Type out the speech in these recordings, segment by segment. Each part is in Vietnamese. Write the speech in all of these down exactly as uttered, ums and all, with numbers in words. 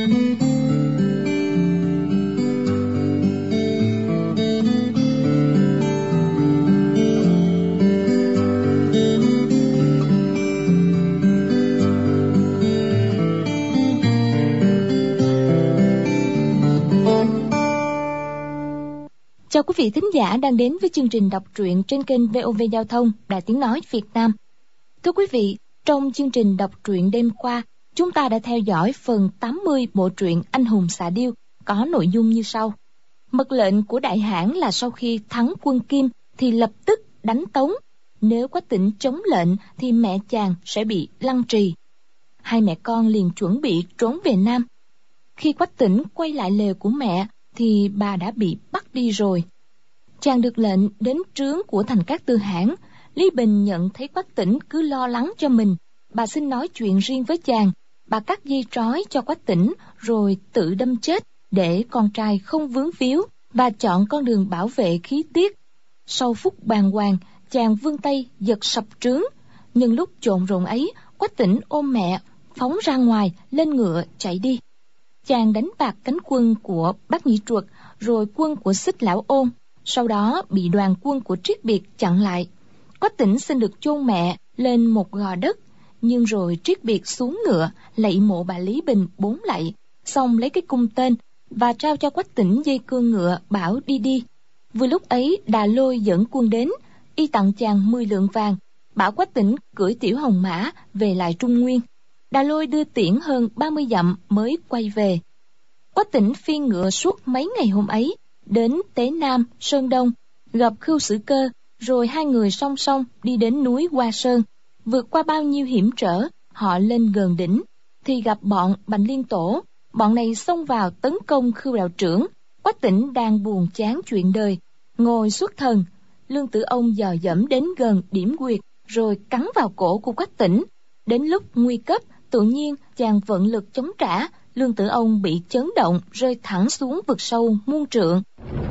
Chào quý vị thính giả đang đến với chương trình đọc truyện trên kênh vê o vê Giao thông, Đài Tiếng Nói Việt Nam. Thưa quý vị, trong chương trình đọc truyện đêm qua, chúng ta đã theo dõi phần tám mươi bộ truyện Anh hùng xạ điêu, có nội dung như sau. Mật lệnh của Đại Hãn là sau khi thắng quân Kim thì lập tức đánh Tống. Nếu Quách Tĩnh chống lệnh thì mẹ chàng sẽ bị lăng trì. Hai mẹ con liền chuẩn bị trốn về Nam. Khi Quách Tĩnh quay lại lều của mẹ thì bà đã bị bắt đi rồi. Chàng được lệnh đến trướng của thành các tư hãn. Lý Bình nhận thấy Quách Tĩnh cứ lo lắng cho mình, bà xin nói chuyện riêng với chàng. Bà cắt dây trói cho Quách Tĩnh rồi tự đâm chết để con trai không vướng víu và chọn con đường bảo vệ khí tiết. Sau phút bàng hoàng, chàng vươn tay giật sập trướng. Nhưng lúc trộn rộn ấy, Quách Tĩnh ôm mẹ phóng ra ngoài, lên ngựa chạy đi. Chàng đánh bạc cánh quân của Bác Nhĩ Truật rồi quân của Xích Lão Ôn, sau đó bị đoàn quân của Triết Biệt chặn lại. Quách Tĩnh xin được chôn mẹ lên một gò đất, nhưng rồi Triết Biệt xuống ngựa lạy mộ bà Lý Bình bốn lạy, xong lấy cái cung tên và trao cho Quách Tĩnh dây cương ngựa bảo đi đi. Vừa lúc ấy Đà Lôi dẫn quân đến, y tặng chàng mười lượng vàng, bảo Quách Tĩnh cưỡi tiểu hồng mã về lại Trung Nguyên. Đà Lôi đưa tiễn hơn ba mươi dặm mới quay về. Quách Tĩnh phi ngựa suốt mấy ngày hôm ấy, đến Tế Nam, Sơn Đông, gặp Khưu Sử Cơ, rồi hai người song song đi đến núi Hoa Sơn. Vượt qua bao nhiêu hiểm trở, họ lên gần đỉnh, thì gặp bọn Bành Liên Tổ. Bọn này xông vào tấn công Khưu đạo trưởng. Quách Tĩnh đang buồn chán chuyện đời, ngồi xuất thần. Lương Tử Ông dò dẫm đến gần điểm quyệt, rồi cắn vào cổ của Quách Tĩnh. Đến lúc nguy cấp, tự nhiên chàng vận lực chống trả, Lương Tử Ông bị chấn động, rơi thẳng xuống vực sâu muôn trượng.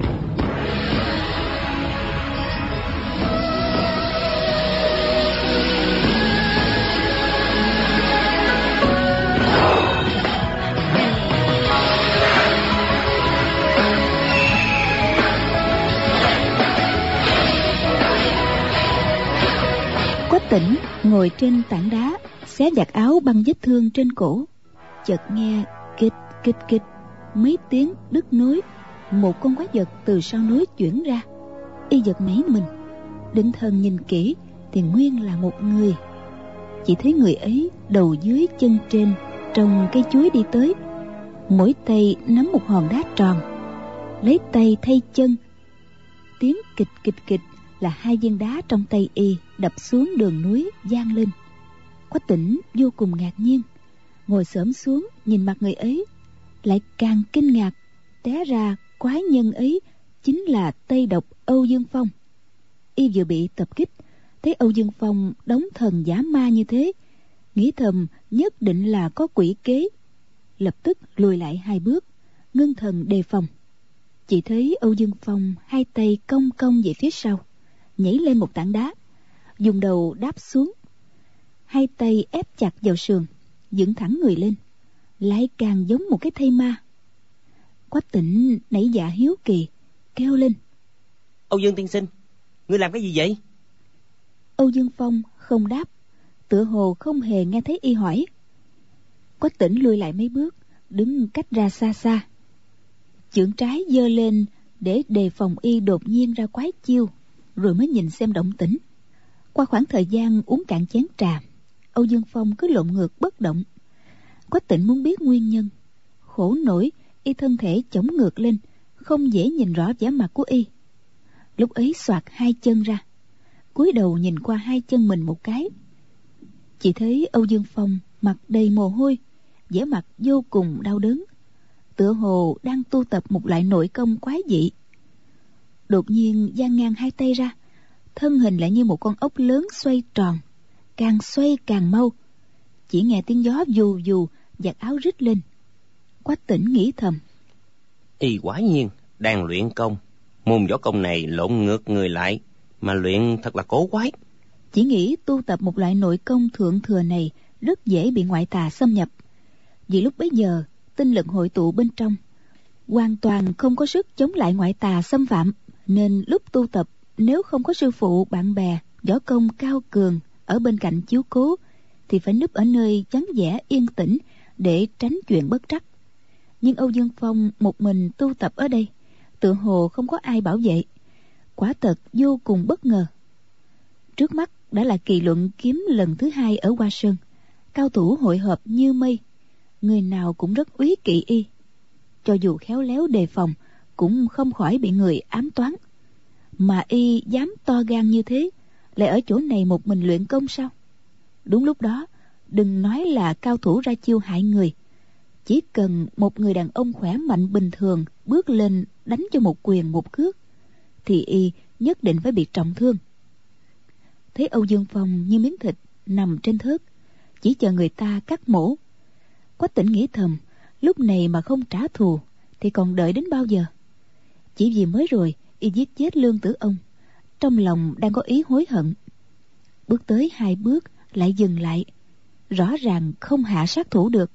Quách Tĩnh ngồi trên tảng đá, xé giặt áo băng vết thương trên cổ. Chợt nghe kịch kịch kịch mấy tiếng đứt nối, một con quái vật từ sau núi chuyển ra. Y giật nảy mình, định thần nhìn kỹ thì nguyên là một người. Chỉ thấy người ấy đầu dưới chân trên trồng cây chuối đi tới, mỗi tay nắm một hòn đá tròn, lấy tay thay chân. Tiếng kịch kịch kịch là hai viên đá trong tay y đập xuống đường núi vang lên. Quách Tĩnh vô cùng ngạc nhiên, ngồi xổm xuống nhìn mặt người ấy, lại càng kinh ngạc. Té ra quái nhân ấy chính là Tây Độc Âu Dương Phong. Y vừa bị tập kích, thấy Âu Dương Phong đóng thần giả ma như thế, nghĩ thầm nhất định là có quỷ kế, lập tức lùi lại hai bước, ngưng thần đề phòng. Chỉ thấy Âu Dương Phong hai tay cong cong về phía sau, nhảy lên một tảng đá, dùng đầu đáp xuống, hai tay ép chặt vào sườn, dựng thẳng người lên, lại càng giống một cái thây ma. Quách Tĩnh nảy dạ hiếu kỳ, kêu lên: Âu Dương tiên sinh, ngươi làm cái gì vậy? Âu Dương Phong không đáp, tựa hồ không hề nghe thấy y hỏi. Quách Tĩnh lùi lại mấy bước, đứng cách ra xa xa, chưởng trái giơ lên để đề phòng y đột nhiên ra quái chiêu, rồi mới nhìn xem động tĩnh. Qua khoảng thời gian uống cạn chén trà, Âu Dương Phong cứ lộn ngược bất động. Quách Tĩnh muốn biết nguyên nhân, khổ nổi y thân thể chổng ngược lên, không dễ nhìn rõ vẻ mặt của y. Lúc ấy xoạc hai chân ra, cúi đầu nhìn qua hai chân mình một cái, chỉ thấy Âu Dương Phong mặt đầy mồ hôi, vẻ mặt vô cùng đau đớn, tựa hồ đang tu tập một loại nội công quái dị. Đột nhiên dang ngang hai tay ra, thân hình lại như một con ốc lớn xoay tròn, càng xoay càng mau. Chỉ nghe tiếng gió vù vù, giặt áo rít lên. Quách Tĩnh nghĩ thầm: Y quả nhiên đang luyện công, môn võ công này lộn ngược người lại, mà luyện thật là cố quái. Chỉ nghĩ tu tập một loại nội công thượng thừa này rất dễ bị ngoại tà xâm nhập, vì lúc bấy giờ tinh lực hội tụ bên trong, hoàn toàn không có sức chống lại ngoại tà xâm phạm, nên lúc tu tập nếu không có sư phụ bạn bè võ công cao cường ở bên cạnh chiếu cố thì phải núp ở nơi vắng vẻ yên tĩnh để tránh chuyện bất trắc. Nhưng Âu Dương Phong một mình tu tập ở đây, tựa hồ không có ai bảo vệ, quả thật vô cùng bất ngờ. Trước mắt đã là kỳ luận kiếm lần thứ hai ở Hoa Sơn, cao thủ hội họp như mây, người nào cũng rất úy kỵ y, cho dù khéo léo đề phòng cũng không khỏi bị người ám toán. Mà y dám to gan như thế, lại ở chỗ này một mình luyện công sao? Đúng lúc đó, đừng nói là cao thủ ra chiêu hại người, chỉ cần một người đàn ông khỏe mạnh bình thường bước lên đánh cho một quyền một cước thì y nhất định phải bị trọng thương. Thấy Âu Dương Phong như miếng thịt nằm trên thớt, chỉ chờ người ta cắt mổ. Quách Tĩnh nghĩ thầm, lúc này mà không trả thù thì còn đợi đến bao giờ? Chỉ vì mới rồi y giết chết Lương Tử Ông, trong lòng đang có ý hối hận. Bước tới hai bước lại dừng lại, rõ ràng không hạ sát thủ được.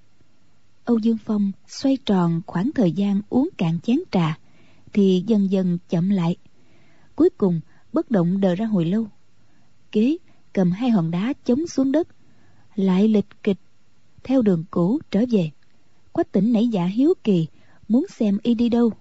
Âu Dương Phong xoay tròn khoảng thời gian uống cạn chén trà thì dần dần chậm lại, cuối cùng bất động đờ ra hồi lâu. Kế cầm hai hòn đá chống xuống đất, lại lịch kịch theo đường cũ trở về. Quách Tĩnh nảy dạ hiếu kỳ muốn xem y đi đâu.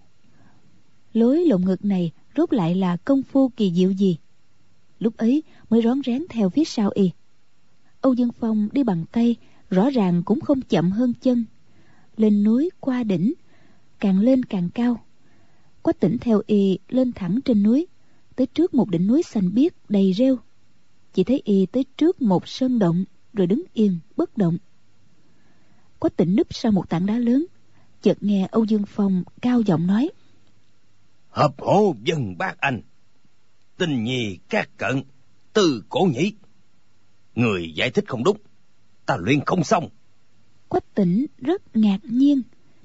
Lối lồng ngực này rốt lại là công phu kỳ diệu gì? Lúc ấy mới rón rén theo phía sau y. Âu Dương Phong đi bằng tay, rõ ràng cũng không chậm hơn chân. Lên núi qua đỉnh, càng lên càng cao. Quách Tĩnh theo y lên thẳng trên núi, tới trước một đỉnh núi xanh biếc đầy rêu. Chỉ thấy y tới trước một sơn động rồi đứng yên bất động. Quách Tĩnh núp sau một tảng đá lớn, chợt nghe Âu Dương Phong cao giọng nói: Hợp hộ dân bác anh, tình nhi các cận, từ cổ nhĩ. Người giải thích không đúng, ta luyện không xong. Quách Tĩnh rất ngạc nhiên,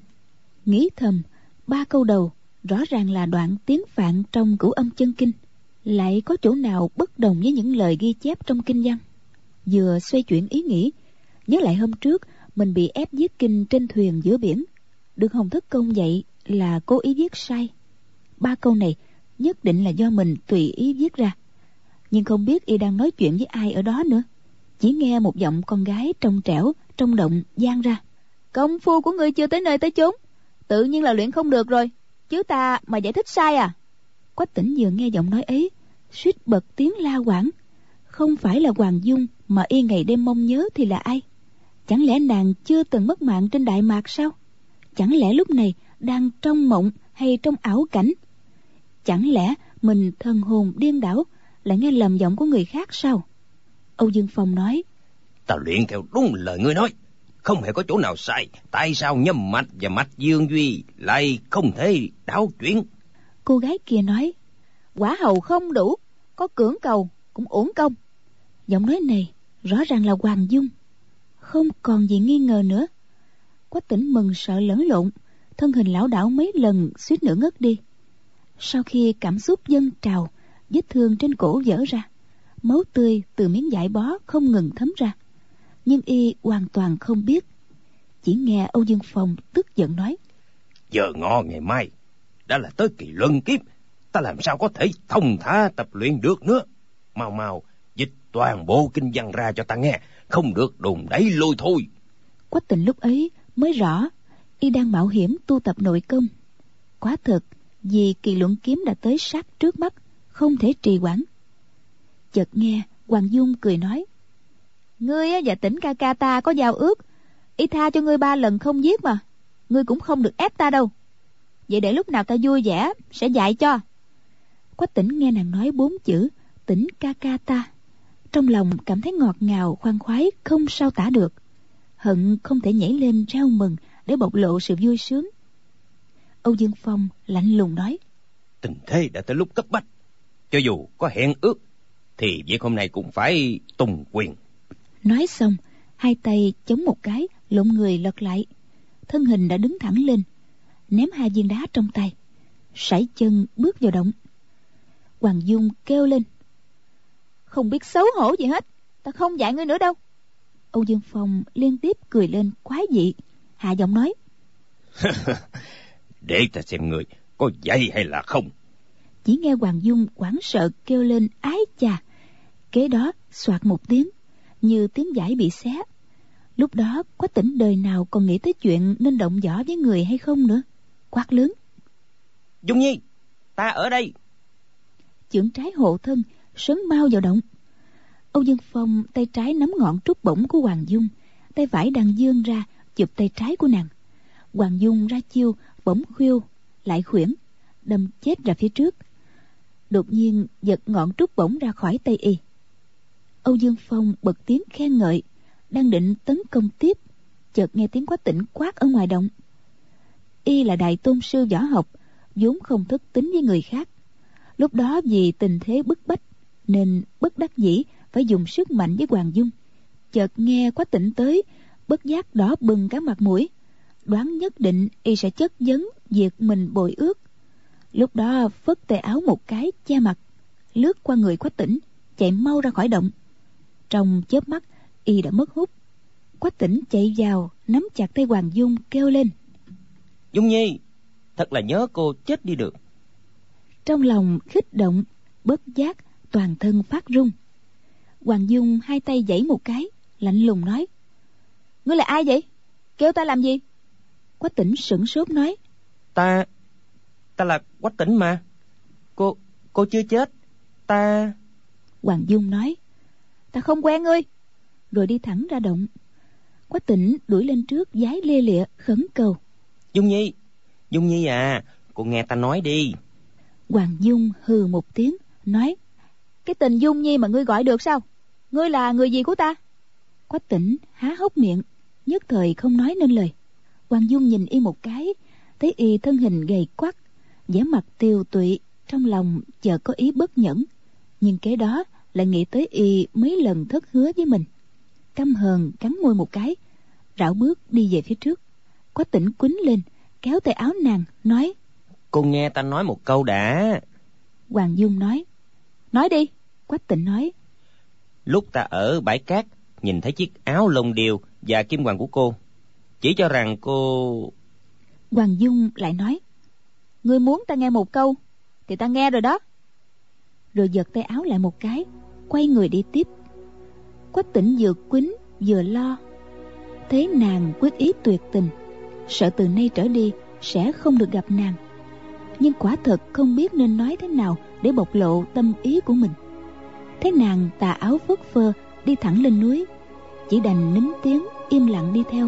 nghĩ thầm ba câu đầu rõ ràng là đoạn tiếng Phạn trong Cửu Âm Chân Kinh, lại có chỗ nào bất đồng với những lời ghi chép trong kinh văn. Vừa xoay chuyển ý nghĩ, nhớ lại hôm trước mình bị ép viết kinh trên thuyền giữa biển, được Hồng Thất Công dạy là cố ý viết sai. Ba câu này nhất định là do mình tùy ý viết ra, nhưng không biết y đang nói chuyện với ai ở đó nữa. Chỉ nghe một giọng con gái trong trẻo trong động vang ra: Công phu của ngươi chưa tới nơi tới chốn, tự nhiên là luyện không được rồi, chứ ta mà giải thích sai à? Quách Tĩnh vừa nghe giọng nói ấy, suýt bật tiếng la quảng. Không phải là Hoàng Dung mà y ngày đêm mong nhớ thì là ai? Chẳng lẽ nàng chưa từng mất mạng trên Đại Mạc sao? Chẳng lẽ lúc này đang trong mộng hay trong ảo cảnh? Chẳng lẽ mình thần hồn điên đảo, lại nghe lầm giọng của người khác sao? Âu Dương Phong nói: Ta luyện theo đúng lời ngươi nói, không hề có chỗ nào sai. Tại sao nhâm mạch và mạch dương duy lại không thể đảo chuyển? Cô gái kia nói: Quả hầu không đủ, có cưỡng cầu cũng uổng công. Giọng nói này rõ ràng là Hoàng Dung, không còn gì nghi ngờ nữa. Quách Tĩnh mừng sợ lẫn lộn, thân hình lảo đảo mấy lần suýt nữa ngất đi. Sau khi cảm xúc dâng trào, vết thương trên cổ vỡ ra, máu tươi từ miếng vải bó không ngừng thấm ra, nhưng y hoàn toàn không biết. Chỉ nghe Âu Dương Phong tức giận nói: Giờ ngọ ngày mai đã là tới kỳ luân kiếp, ta làm sao có thể thông thả tập luyện được nữa? Mau mau dịch toàn bộ kinh văn ra cho ta nghe, không được đùn đẩy lôi thôi. Quách Tĩnh lúc ấy mới rõ y đang mạo hiểm tu tập nội công. Quả thật, vì kỳ luận kiếm đã tới sát trước mắt, không thể trì hoãn. Chợt nghe Hoàng Dung cười nói: Ngươi và Tĩnh ca ca ta có giao ước, y tha cho ngươi ba lần không giết mà, ngươi cũng không được ép ta đâu. Vậy để lúc nào ta vui vẻ sẽ dạy cho. Quách Tĩnh nghe nàng nói bốn chữ Tĩnh ca ca ta, trong lòng cảm thấy ngọt ngào khoan khoái không sao tả được, hận không thể nhảy lên reo mừng để bộc lộ sự vui sướng. Âu Dương Phong lạnh lùng nói: Tình thế đã tới lúc cấp bách, cho dù có hẹn ước thì việc hôm nay cũng phải tùng quyền. Nói xong, hai tay chống một cái, lộn người lật lại, thân hình đã đứng thẳng lên, ném hai viên đá trong tay, sải chân bước vào động. Hoàng Dung kêu lên: Không biết xấu hổ gì hết, ta không dạy ngươi nữa đâu. Âu Dương Phong liên tiếp cười lên quái dị, hạ giọng nói: Để ta xem người có dậy hay là không. Chỉ nghe Hoàng Dung hoảng sợ kêu lên ái chà. Kế đó xoạt một tiếng, như tiếng vải bị xé. Lúc đó Quách Tỉnh đời nào còn nghĩ tới chuyện nên động võ với người hay không nữa. Quát lớn: Dung Nhi, ta ở đây. Chưởng trái hộ thân, sớm mau vào động. Âu Dương Phong tay trái nắm ngọn trúc bổng của Hoàng Dung, tay phải đang vươn ra chụp tay trái của nàng. Hoàng Dung ra chiêu bổng khuỵu lại khuyển, đâm chết ra phía trước. Đột nhiên giật ngọn trúc bổng ra khỏi tay y. Âu Dương Phong bật tiếng khen ngợi, đang định tấn công tiếp, chợt nghe tiếng Quách Tỉnh quát ở ngoài động. Y là đại tôn sư võ học, vốn không thất tín với người khác. Lúc đó vì tình thế bức bách nên bất đắc dĩ phải dùng sức mạnh với Hoàng Dung. Chợt nghe Quách Tỉnh tới, bất giác đỏ bừng cả mặt mũi, đoán nhất định y sẽ chất vấn việc mình bội ước. Lúc đó phất tay áo một cái che mặt, lướt qua người Quách Tỉnh, chạy mau ra khỏi động. Trong chớp mắt y đã mất hút. Quách Tỉnh chạy vào nắm chặt tay Hoàng Dung kêu lên: Dung Nhi, thật là nhớ cô chết đi được. Trong lòng khích động, bất giác toàn thân phát run. Hoàng Dung hai tay giãy một cái, lạnh lùng nói: Ngươi là ai vậy? Kêu ta làm gì? Quách Tỉnh sửng sốt nói: Ta, ta là Quách Tỉnh mà. Cô, cô chưa chết. Ta... Hoàng Dung nói: Ta không quen ngươi. Rồi đi thẳng ra động. Quách Tỉnh đuổi lên trước vái lia lịa khấn cầu: Dung Nhi, Dung Nhi à, cô nghe ta nói đi. Hoàng Dung hừ một tiếng, nói: Cái tình Dung Nhi mà ngươi gọi được sao? Ngươi là người gì của ta? Quách Tỉnh há hốc miệng, nhất thời không nói nên lời. Hoàng Dung nhìn y một cái, thấy y thân hình gầy quắt, vẻ mặt tiều tụy, trong lòng chợt có ý bất nhẫn, nhưng kế đó lại nghĩ tới y mấy lần thất hứa với mình. Căm hờn cắn môi một cái, rảo bước đi về phía trước. Quách Tỉnh quýnh lên, kéo tay áo nàng, nói: Cô nghe ta nói một câu đã. Hoàng Dung nói: Nói đi. Quách Tỉnh nói: Lúc ta ở bãi cát, nhìn thấy chiếc áo lông điêu và kim hoàng của cô, chỉ cho rằng cô... Hoàng Dung lại nói: Ngươi muốn ta nghe một câu thì ta nghe rồi đó. Rồi giật tay áo lại một cái, quay người đi tiếp. Quách Tỉnh vừa quýnh vừa lo, thấy nàng quyết ý tuyệt tình, sợ từ nay trở đi sẽ không được gặp nàng, nhưng quả thật không biết nên nói thế nào để bộc lộ tâm ý của mình. Thấy nàng tà áo phất phơ đi thẳng lên núi, chỉ đành nín tiếng im lặng đi theo.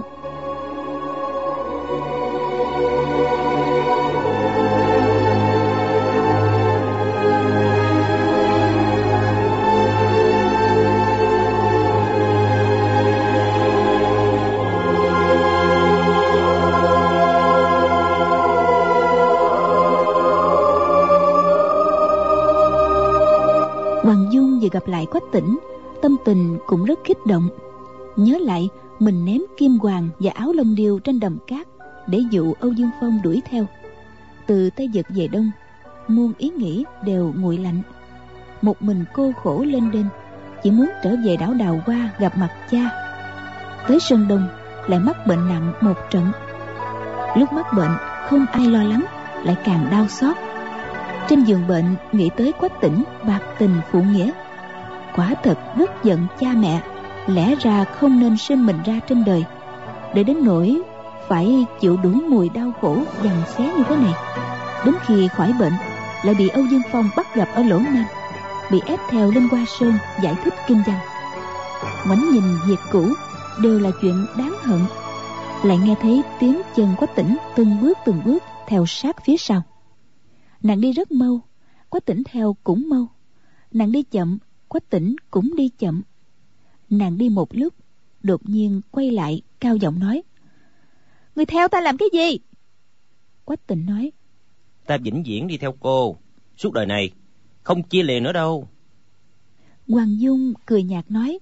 Hoàng Dung vừa gặp lại Quách Tỉnh, tâm tình cũng rất kích động, nhớ lại mình ném kim hoàng và áo lông điêu trên đầm cát để dụ Âu Dương Phong đuổi theo. Từ Tây Vực về Đông, muôn ý nghĩ đều nguội lạnh. Một mình cô khổ lên đên, chỉ muốn trở về đảo Đào Hoa gặp mặt cha. Tới Sơn Đông lại mắc bệnh nặng một trận. Lúc mắc bệnh không ai lo lắng, lại càng đau xót. Trên giường bệnh nghĩ tới Quách Tỉnh bạc tình phụ nghĩa, quả thật rất giận cha mẹ, lẽ ra không nên sinh mình ra trên đời, để đến nỗi phải chịu đủ mùi đau khổ giằng xé như thế này. Đến khi khỏi bệnh lại bị Âu Dương Phong bắt gặp ở Lỗ Nam, bị ép theo lên Hoa Sơn giải thích kinh văn. Ngoảnh nhìn việc cũ đều là chuyện đáng hận. Lại nghe thấy tiếng chân Quách Tỉnh từng bước từng bước theo sát phía sau. Nàng đi rất mau, Quách Tỉnh theo cũng mau. Nàng đi chậm, Quách Tỉnh cũng đi chậm. Nàng đi một lúc, đột nhiên quay lại cao giọng nói: Người theo ta làm cái gì? Quách Tỉnh nói: Ta vĩnh viễn đi theo cô, suốt đời này, không chia lìa nữa đâu. Hoàng Dung cười nhạt nói: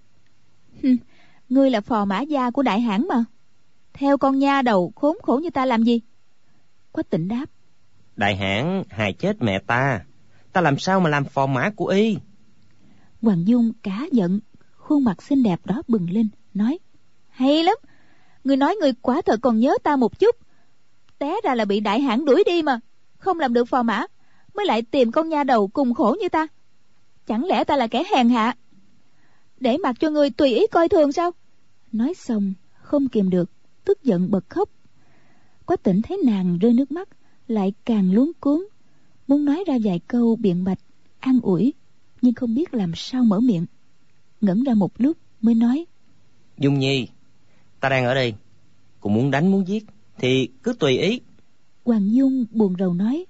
Ngươi là phò mã gia của đại hãn mà, theo con nha đầu khốn khổ như ta làm gì? Quách Tỉnh đáp: Đại hãn hại chết mẹ ta, ta làm sao mà làm phò mã của y? Hoàng Dung cả giận, khuôn mặt xinh đẹp đó bừng lên, nói: Hay lắm, người nói người quả thật còn nhớ ta một chút. té ra là bị đại hãn đuổi đi mà, không làm được phò mã, mới lại tìm con nha đầu cùng khổ như ta. Chẳng lẽ ta là kẻ hèn hạ, để mặc cho ngươi tùy ý coi thường sao? Nói xong không kìm được, tức giận bật khóc. Quách Tĩnh thấy nàng rơi nước mắt, lại càng luống cuống, muốn nói ra vài câu biện bạch an ủi, nhưng không biết làm sao mở miệng. Ngẩn ra một lúc mới nói: Dung Nhi, ta đang ở đây, cô muốn đánh muốn giết thì cứ tùy ý. Hoàng Dung buồn rầu nói: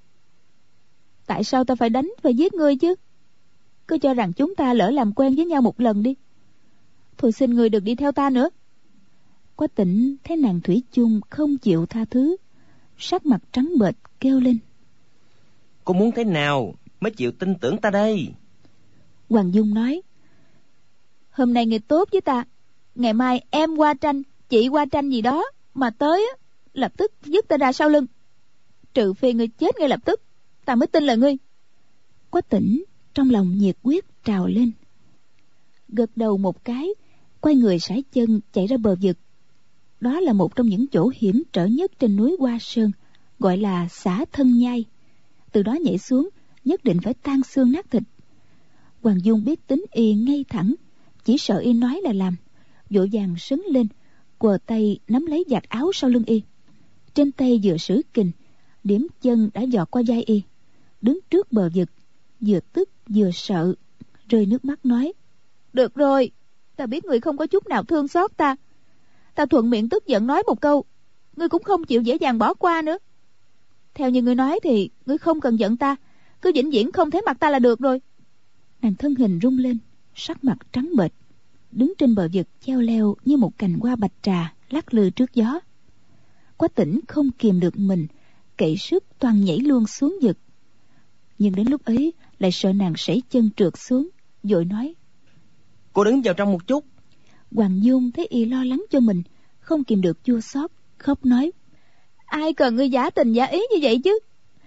Tại sao ta phải đánh phải giết ngươi chứ? Cứ cho rằng chúng ta lỡ làm quen với nhau một lần đi. Thôi xin ngươi đừng đi theo ta nữa. Quách Tĩnh thấy nàng thủy chung không chịu tha thứ, sắc mặt trắng bệch kêu lên: Cô muốn thế nào mới chịu tin tưởng ta đây? Hoàng Dung nói: Hôm nay ngươi tốt với ta, ngày mai em qua tranh, chị qua tranh gì đó mà tới á, lập tức dứt ta ra sau lưng. Trừ phi ngươi chết ngay lập tức, ta mới tin lời ngươi. Quách Tĩnh trong lòng nhiệt huyết trào lên, gật đầu một cái, quay người sải chân chạy ra bờ vực. Đó là một trong những chỗ hiểm trở nhất trên núi Hoa Sơn, gọi là Xả Thân Nhai. Từ đó nhảy xuống nhất định phải tan xương nát thịt. Hoàng Dung biết tính y ngay thẳng, chỉ sợ y nói là làm, vội vàng sấn lên, quờ tay nắm lấy vạt áo sau lưng y. Trên tay vừa sử kình, điểm chân đã dọt qua vai y. Đứng trước bờ vực, vừa tức vừa sợ, rơi nước mắt nói: Được rồi, ta biết người không có chút nào thương xót ta. Ta thuận miệng tức giận nói một câu, ngươi cũng không chịu dễ dàng bỏ qua nữa. Theo như ngươi nói thì ngươi không cần giận ta, cứ vĩnh viễn không thấy mặt ta là được rồi. Nàng thân hình rung lên, sắc mặt trắng bệch, đứng trên bờ vực treo leo như một cành hoa bạch trà lắc lư trước gió. Quách Tĩnh không kìm được mình, cậy sức toàn nhảy luôn xuống vực. Nhưng đến lúc ấy lại sợ nàng sẩy chân trượt xuống, vội nói: Cô đứng vào trong một chút. Hoàng Dung thấy y lo lắng cho mình, không kìm được chua xót, khóc nói: Ai cần ngươi giả tình giả ý như vậy chứ?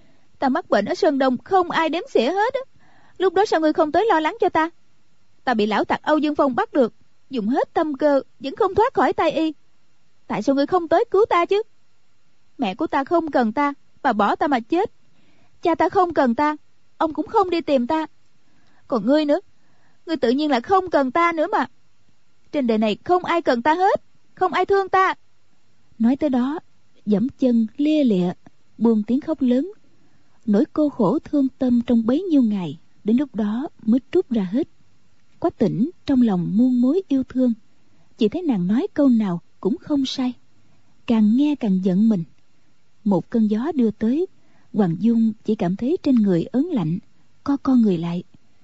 Ta mắc bệnh ở Sơn Đông không ai đếm xỉa hết á. Lúc đó sao ngươi không tới lo lắng cho ta? Ta bị lão tặc Âu Dương Phong bắt được, dùng hết tâm cơ vẫn không thoát khỏi tay y. Tại sao ngươi không tới cứu ta chứ? Mẹ của ta không cần ta, bà bỏ ta mà chết. Cha ta không cần ta, ông cũng không đi tìm ta. Còn ngươi nữa, ngươi tự nhiên là không cần ta nữa mà. Trên đời này không ai cần ta hết, không ai thương ta. Nói tới đó, giẫm chân lia lịa, buông tiếng khóc lớn. Nỗi cô khổ thương tâm trong bấy nhiêu ngày đến lúc đó mới trút ra hết. Quách Tĩnh trong lòng muôn mối yêu thương, chỉ thấy nàng nói câu nào cũng không sai, càng nghe càng giận mình. Một cơn gió đưa tới, Hoàng Dung chỉ cảm thấy trên người ớn lạnh, co co người lại.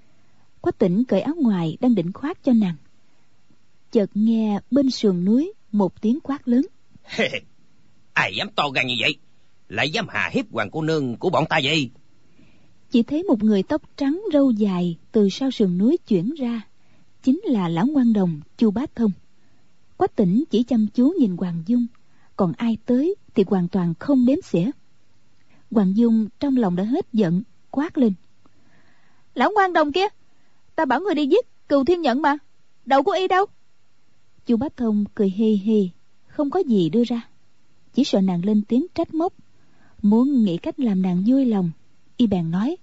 Quách Tĩnh cởi áo ngoài đang định khoác cho nàng, chợt nghe bên sườn núi một tiếng quát lớn: Ai dám to gan như vậy, lại dám hà hiếp hoàng cô nương của bọn ta vậy? Chỉ thấy một người tóc trắng râu dài từ sau sườn núi chuyển ra, chính là lão ngoan đồng Chu Bá Thông. Quách Tĩnh chỉ chăm chú nhìn Hoàng Dung, còn ai tới thì hoàn toàn không đếm xỉa. Hoàng Dung trong lòng đã hết giận, quát lên: Lão ngoan đồng kia, ta bảo người đi giết Cừu Thiên Nhận mà, đầu của y đâu? Chu Bá Thông cười hi hi, không có gì đưa ra, chỉ sợ nàng lên tiếng trách móc, muốn nghĩ cách làm nàng vui lòng. Y bèn nói: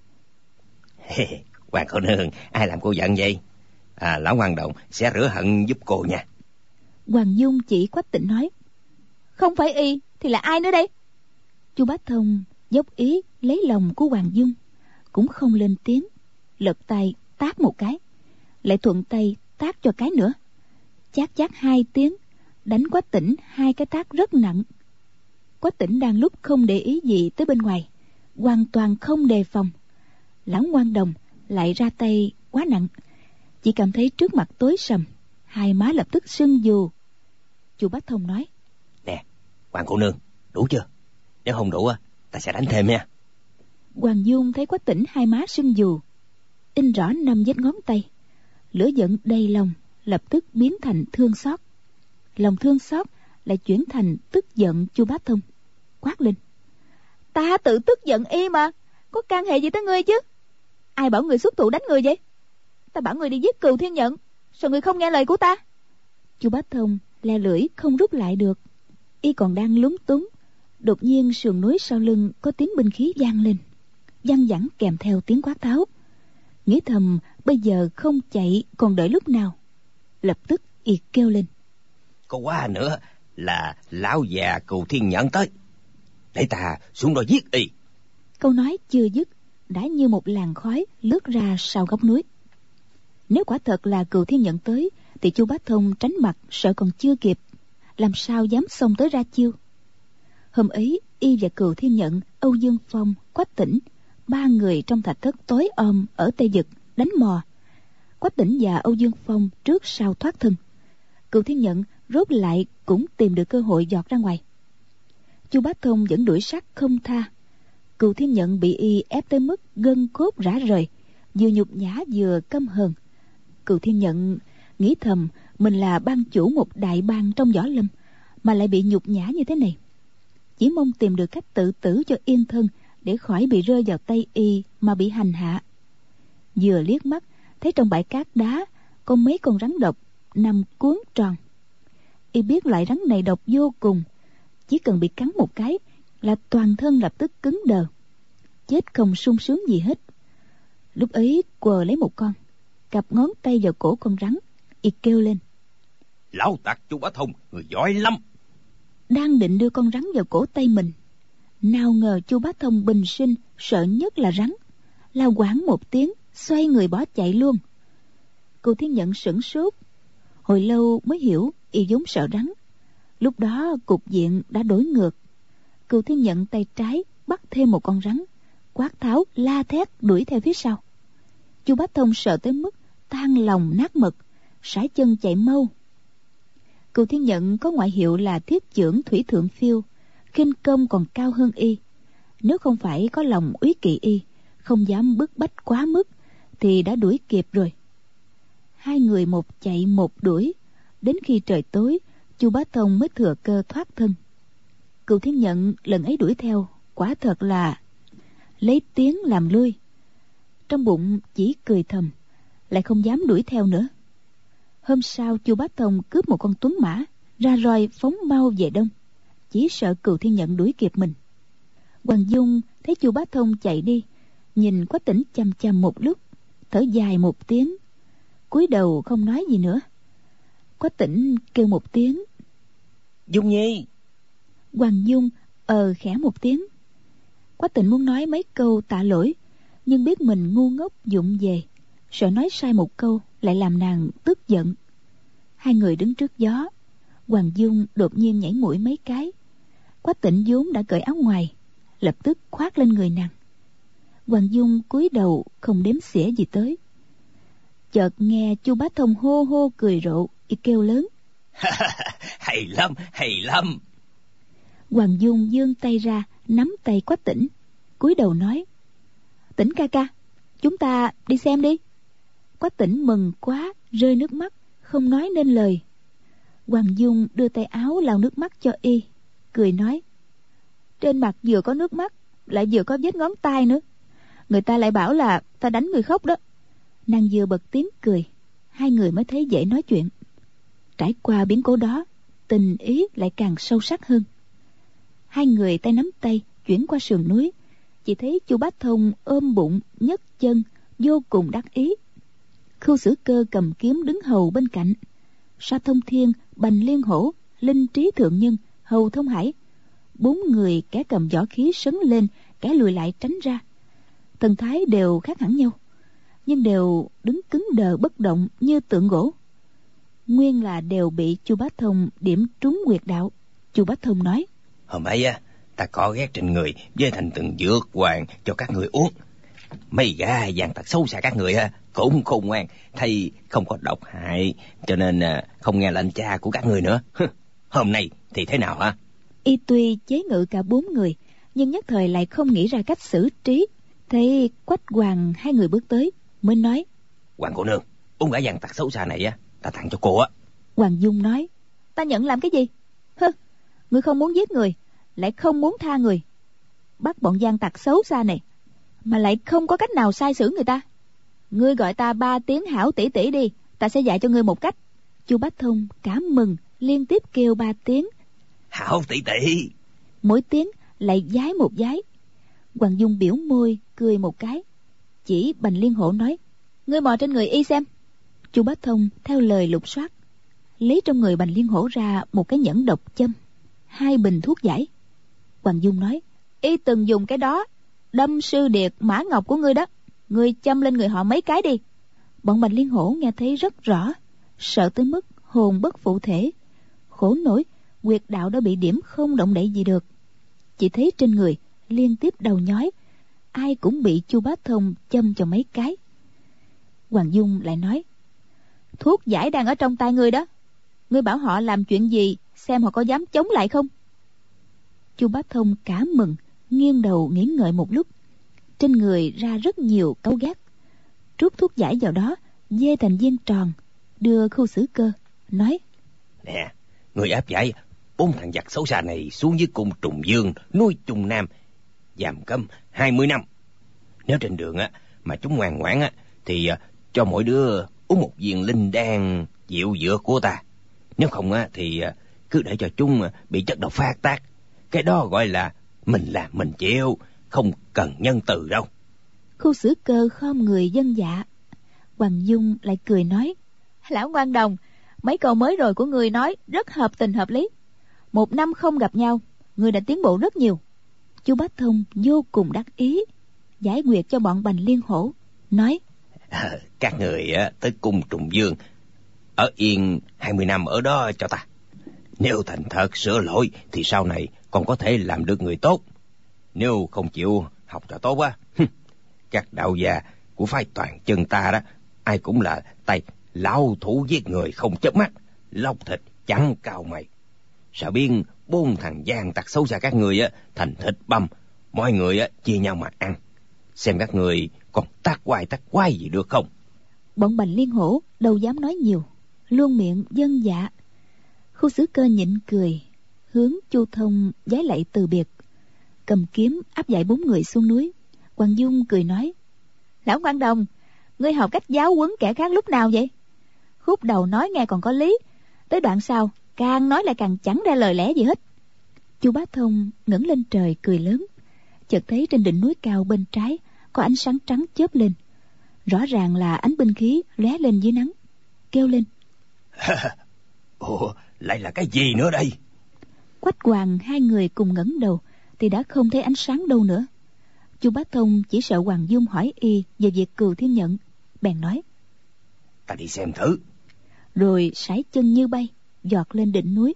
Hoàng cô nương, ai làm cô giận vậy? À, lão ngoan đồng sẽ rửa hận giúp cô nha. Hoàng Dung chỉ Quách Tĩnh nói: Không phải y thì là ai nữa đây? Chu Bá Thông dốc ý lấy lòng của Hoàng Dung, cũng không lên tiếng, lật tay tát một cái, lại thuận tay tát cho cái nữa. Chát chát hai tiếng, đánh Quách Tĩnh hai cái tát rất nặng. Quách Tĩnh đang lúc không để ý gì tới bên ngoài, hoàn toàn không đề phòng. Lão ngoan đồng lại ra tay quá nặng, chỉ cảm thấy trước mặt tối sầm, hai má lập tức sưng vù. Chu Bá Thông nói: Nè, Hoàng cô nương, đủ chưa? Nếu không đủ, ta sẽ đánh thêm nha. Hoàng Dung thấy Quách Tĩnh hai má sưng vù, in rõ năm vết ngón tay, lửa giận đầy lòng lập tức biến thành thương xót. Lòng thương xót lại chuyển thành tức giận. Chu Bá Thông quát lên: Ta tự tức giận y mà, có can hệ gì tới ngươi chứ? Ai bảo người xuất thủ đánh người vậy? Ta bảo người đi giết Cừu Thiên Nhận, sao người không nghe lời của ta? Chu Bá Thông le lưỡi không rút lại được, y còn đang lúng túng, Đột nhiên sườn núi sau lưng có tiếng binh khí vang lên, văng vẳng kèm theo tiếng quát tháo. Nghĩ thầm bây giờ không chạy còn đợi lúc nào. Lập tức y kêu lên: Có qua nữa là lão già Cừu Thiên Nhận tới, để ta xuống đó giết y. Câu nói chưa dứt, đã như một làn khói lướt ra sau góc núi. Nếu quả thật là Cừu Thiên Nhận tới thì Chu Bá Thông tránh mặt sợ còn chưa kịp, làm sao dám xông tới ra chiêu. Hôm ấy y và Cừu Thiên Nhận, Âu Dương Phong, Quách Tĩnh, ba người trong thạch thất tối om ở Tây Vực đánh mò. Quách Tĩnh và Âu Dương Phong trước sau thoát thân. Cừu Thiên Nhận rốt lại cũng tìm được cơ hội giọt ra ngoài. Chu Bá Thông vẫn đuổi sát không tha. Cừu Thiên Nhận bị y ép tới mức gân cốt rã rời, vừa nhục nhã vừa căm hờn. Cừu Thiên Nhận nghĩ thầm mình là ban chủ một đại bang trong võ lâm mà lại bị nhục nhã như thế này, chỉ mong tìm được cách tự tử cho yên thân để khỏi bị rơi vào tay y mà bị hành hạ. Vừa liếc mắt thấy trong bãi cát đá có mấy con rắn độc nằm cuốn tròn. Y biết loại rắn này độc vô cùng, chỉ cần bị cắn một cái là toàn thân lập tức cứng đờ, chết không sung sướng gì hết. Lúc ấy quờ lấy một con, cặp ngón tay vào cổ con rắn, y kêu lên: Lão tặc Chu Bá Thông, người giỏi lắm. Đang định đưa con rắn vào cổ tay mình, nào ngờ Chu Bá Thông bình sinh sợ nhất là rắn, la quảng một tiếng xoay người bỏ chạy luôn. Cừu Thiên Nhận sửng sốt, hồi lâu mới hiểu y vốn sợ rắn. Lúc đó cục diện đã đổi ngược. Cừu Thiên Nhận tay trái bắt thêm một con rắn, quát tháo la thét đuổi theo phía sau. Chu Bá Thông sợ tới mức tan lòng nát mật, sải chân chạy mau. Cừu Thiên Nhận có ngoại hiệu là thiết chưởng thủy thượng phiêu, khinh công còn cao hơn y. Nếu không phải có lòng úy kỵ y, không dám bức bách quá mức, thì đã đuổi kịp rồi. Hai người một chạy một đuổi, đến khi trời tối, Chu Bá Thông mới thừa cơ thoát thân. Cừu Thiên Nhận lần ấy đuổi theo quả thật là lấy tiếng làm lui. Trong bụng chỉ cười thầm, lại không dám đuổi theo nữa. Hôm sau Chu Bá Thông cướp một con tuấn mã, ra roi phóng mau về đông, chỉ sợ Cừu Thiên Nhận đuổi kịp mình. Hoàng Dung thấy Chu Bá Thông chạy đi, nhìn Quách Tĩnh chằm chằm một lúc, thở dài một tiếng, cúi đầu không nói gì nữa. Quách Tĩnh kêu một tiếng: Dung Nhi. Hoàng Dung ờ khẽ một tiếng. Quách Tĩnh muốn nói mấy câu tạ lỗi, nhưng biết mình ngu ngốc vụng về, sợ nói sai một câu lại làm nàng tức giận. Hai người đứng trước gió, Hoàng Dung đột nhiên nhảy mũi mấy cái. Quách Tĩnh vốn đã cởi áo ngoài, lập tức khoác lên người nàng. Hoàng Dung cúi đầu không đếm xỉa gì tới. Chợt nghe Chu Bá Thông hô hô cười rộ, y kêu lớn: Hay lắm, hay lắm. Hoàng Dung giương tay ra nắm tay Quách Tĩnh, cúi đầu nói: Tĩnh ca ca, chúng ta đi xem đi. Quách Tĩnh mừng quá, rơi nước mắt, không nói nên lời. Hoàng Dung đưa tay áo lau nước mắt cho y, cười nói: Trên mặt vừa có nước mắt, lại vừa có vết ngón tay nữa. Người ta lại bảo là ta đánh người khóc đó. Nàng vừa bật tiếng cười, hai người mới thấy dễ nói chuyện. Trải qua biến cố đó, tình ý lại càng sâu sắc hơn. Hai người tay nắm tay chuyển qua sườn núi, chỉ thấy Chu Bá Thông ôm bụng nhấc chân, vô cùng đắc ý. Khưu Sử Cơ cầm kiếm đứng hầu bên cạnh. Sa Thông Thiên, Bành Liên Hổ, Linh Trí Thượng Nhân, Hầu Thông Hải, bốn người kẻ cầm võ khí sấn lên, kẻ lùi lại tránh ra. Thần thái đều khác hẳn nhau, nhưng đều đứng cứng đờ bất động như tượng gỗ. Nguyên là đều bị Chu Bá Thông điểm trúng huyệt đạo. Chu Bá Thông nói: Hôm ấy á, ta có ghét trên người với thành từng dược hoàng cho các người uống. Mấy gã gian tặc xấu xa các người á cũng khôn ngoan, thầy không có độc hại, cho nên không nghe lệnh cha của các người nữa. Hôm nay thì thế nào hả? Y tuy chế ngự cả bốn người, nhưng nhất thời lại không nghĩ ra cách xử trí. Thấy Quách Hoàng hai người bước tới, mới nói: Hoàng cô nương, uống gã gian tặc xấu xa này á, ta tặng cho cô á. Hoàng Dung nói: Ta nhận làm cái gì? Hơ, ngươi không muốn giết người, lại không muốn tha người, bắt bọn gian tặc xấu xa này mà lại không có cách nào sai xử người ta. Ngươi gọi ta ba tiếng hảo tỷ tỷ đi, ta sẽ dạy cho ngươi một cách. Chu Bá Thông cảm mừng, liên tiếp kêu ba tiếng hảo tỷ tỷ. mỗi tiếng lại giái một giái. Hoàng Dung biểu môi cười một cái, chỉ Bành Liên Hổ nói: ngươi mò trên người y xem. Chu Bá Thông theo lời lục soát, lấy trong người Bành Liên Hổ ra một cái nhẫn độc châm, hai bình thuốc giải. Hoàng Dung nói: y từng dùng cái đó đâm sư điệt Mã Ngọc của ngươi đó, ngươi châm lên người họ mấy cái đi. Bọn Bành Liên Hổ nghe thấy rất rõ, sợ tới mức hồn bất phụ thể. Khổ nổi, huyệt đạo đã bị điểm không động đậy gì được, chỉ thấy trên người liên tiếp đầu nhói, ai cũng bị Chu Bá Thông châm cho mấy cái. Hoàng Dung lại nói: thuốc giải đang ở trong tay ngươi đó, ngươi bảo họ làm chuyện gì, xem họ có dám chống lại không. Chu Bá Thông cả mừng, nghiêng đầu nghĩ ngợi một lúc, trên người ra rất nhiều cáu gắt, trút thuốc giải vào đó, dê thành viên tròn, đưa Khu Xử Cơ, nói: nè, người áp giải bốn thằng giặc xấu xa này xuống dưới cung Trùng Dương, núi Trung Nam, giam cấm hai mươi năm. Nếu trên đường á mà chúng ngoan ngoãn á thì uh, cho mỗi đứa uống một viên linh đan dịu dựa của ta. Nếu không á thì uh, cứ để cho chúng uh, bị chất độc phát tác. Cái đó gọi là mình làm mình chịu, không cần nhân từ đâu. Khu Xử Cơ khom người vâng dạ. Hoàng Dung lại cười nói: lão ngoan đồng, mấy câu mới rồi của người nói rất hợp tình hợp lý. Một năm không gặp nhau, người đã tiến bộ rất nhiều. Chu Bá Thông vô cùng đắc ý, giải quyết cho bọn Bành Liên Hổ, nói: à, các người á, tới cung Trùng Dương ở yên hai mươi năm ở đó cho ta. Nếu thành thật sửa lỗi thì sau này còn có thể làm được người tốt. Nếu không chịu học trò tốt á, các đạo gia của phái Toàn Chân ta đó, ai cũng là tay lão thủ giết người không chớp mắt, lóc thịt chẳng cao mày. Sợ biến bốn thằng gian tặc xấu xa các người á thành thịt băm, mọi người á chia nhau mà ăn. Xem các người còn tác quái tác quái gì được không? Bọn Bành Liên Hổ đâu dám nói nhiều, luôn miệng vâng dạ. Khu Xử Cơ nhịn cười, hướng Chu Thông vái lạy từ biệt, cầm kiếm áp giải bốn người xuống núi. Hoàng Dung cười nói: lão ngoan đồng, ngươi học cách giáo huấn kẻ khác lúc nào vậy? Khúc đầu nói nghe còn có lý, tới đoạn sau càng nói lại càng chẳng ra lời lẽ gì hết. Chu Bá Thông ngẩng lên trời cười lớn, chợt thấy trên đỉnh núi cao bên trái có ánh sáng trắng chớp lên, rõ ràng là ánh binh khí lóe lên dưới nắng, kêu lên: ồ, lại là cái gì nữa đây? Quách Hoàng hai người cùng ngẩng đầu thì đã không thấy ánh sáng đâu nữa. Chu Bá Thông chỉ sợ Hoàng Dung hỏi y về việc Cừu Thiên Nhận, bèn nói: ta đi xem thử. Rồi sải chân như bay giọt lên đỉnh núi.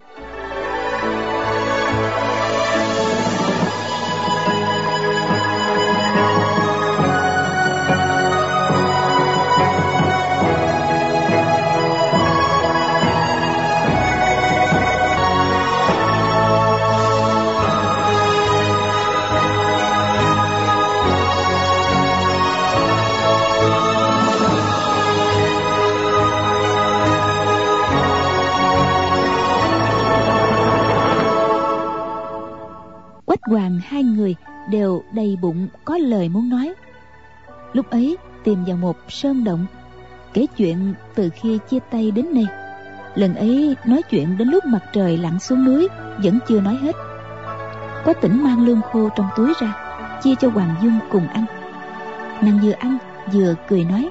Quách Hoàng hai người đều đầy bụng có lời muốn nói. Lúc ấy tìm vào một sơn động, kể chuyện từ khi chia tay đến nay. Lần ấy nói chuyện đến lúc mặt trời lặn xuống núi vẫn chưa nói hết. Quách Tỉnh mang lương khô trong túi ra, chia cho Hoàng Dung cùng ăn. Nàng vừa ăn vừa cười nói: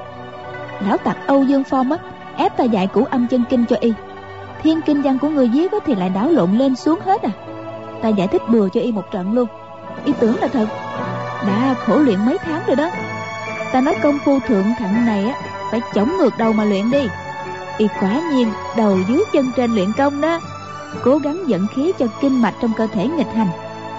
lão tặc Âu Dương Phong á, ép ta dạy cửu âm chân kinh cho y. Thiên kinh văn của người viết thì lại đảo lộn lên xuống hết à. Ta giải thích bừa cho y một trận luôn, y tưởng là thật. Đã khổ luyện mấy tháng rồi đó. Ta nói công phu thượng thặng này á, phải chổng ngược đầu mà luyện đi. Y quả nhiên đầu dưới chân trên luyện công đó, cố gắng dẫn khí cho kinh mạch trong cơ thể nghịch hành.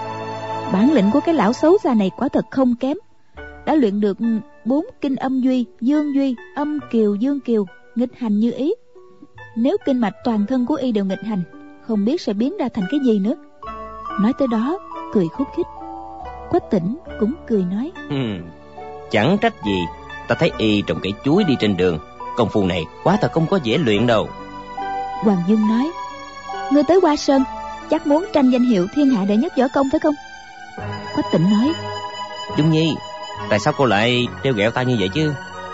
Bản lĩnh của cái lão xấu xa này quả thật không kém. Đã luyện được bốn kinh âm duy, dương duy, âm kiều, dương kiều, nghịch hành như ý. Nếu kinh mạch toàn thân của y đều nghịch hành, không biết sẽ biến ra thành cái gì nữa. Nói tới đó cười khúc khích. Quách Tỉnh cũng cười nói: ừ, chẳng trách gì ta thấy y trồng cây chuối đi trên đường. Công phu này quá thật không có dễ luyện đâu. Hoàng Dung nói: ngươi tới Hoa Sơn chắc muốn tranh danh hiệu thiên hạ đệ nhất võ công phải không? Quách Tỉnh nói: Dung Nhi, tại sao cô lại trêu ghẹo ta như vậy chứ?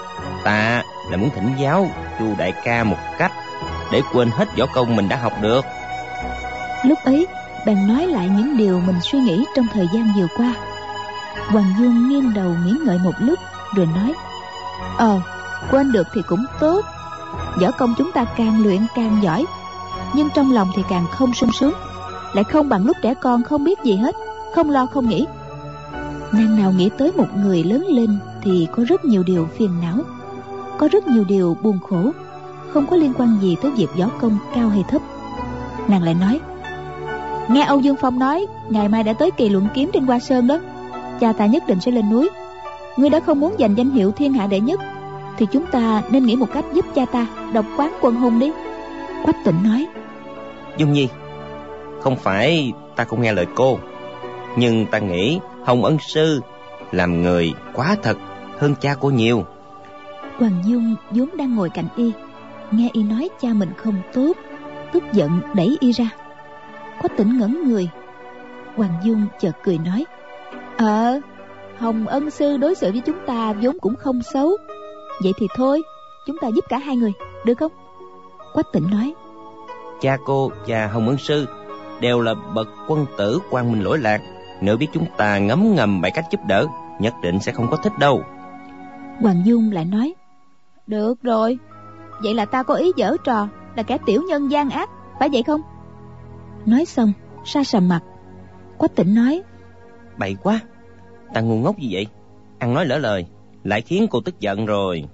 Ta là muốn thỉnh giáo Chu đại ca một cách để quên hết võ công mình đã học được. Lúc ấy bèn nói lại những điều mình suy nghĩ trong thời gian vừa qua. Hoàng Dung nghiêng đầu nghĩ ngợi một lúc rồi nói: Ờ, quên được thì cũng tốt. Võ công chúng ta càng luyện càng giỏi, nhưng trong lòng thì càng không sung sướng, lại không bằng lúc trẻ con không biết gì hết, không lo không nghĩ. Nàng nào nghĩ tới một người lớn lên thì có rất nhiều điều phiền não, có rất nhiều điều buồn khổ, không có liên quan gì tới việc võ công cao hay thấp. Nàng lại nói: Nghe Âu Dương Phong nói ngày mai đã tới kỳ luận kiếm trên Hoa Sơn đó, cha ta nhất định sẽ lên núi. Ngươi đã không muốn giành danh hiệu thiên hạ đệ nhất thì chúng ta nên nghĩ một cách giúp cha ta độc quán quân hùng đi. Quách Tĩnh nói: Dung Nhi, không phải ta không nghe lời cô, nhưng ta nghĩ Hồng Ân sư làm người quá thật hơn cha cô nhiều. Hoàng Dung vốn đang ngồi cạnh y, nghe y nói cha mình không tốt, tức giận đẩy y ra. Quách Tĩnh ngẩn người. Hoàng Dung chợt cười nói: Ờ, Hồng Ân sư đối xử với chúng ta vốn cũng không xấu. Vậy thì thôi, chúng ta giúp cả hai người, được không? Quách Tĩnh nói: Cha cô và Hồng Ân sư đều là bậc quân tử quang minh lỗi lạc, nếu biết chúng ta ngấm ngầm bày cách giúp đỡ, nhất định sẽ không có thích đâu. Hoàng Dung lại nói: Được rồi, vậy là ta có ý giở trò, là kẻ tiểu nhân gian ác, phải vậy không? Nói xong sa sầm mặt. Quách Tĩnh nói: Bậy quá, ta ngu ngốc gì vậy, ăn nói lỡ lời, lại khiến cô tức giận rồi.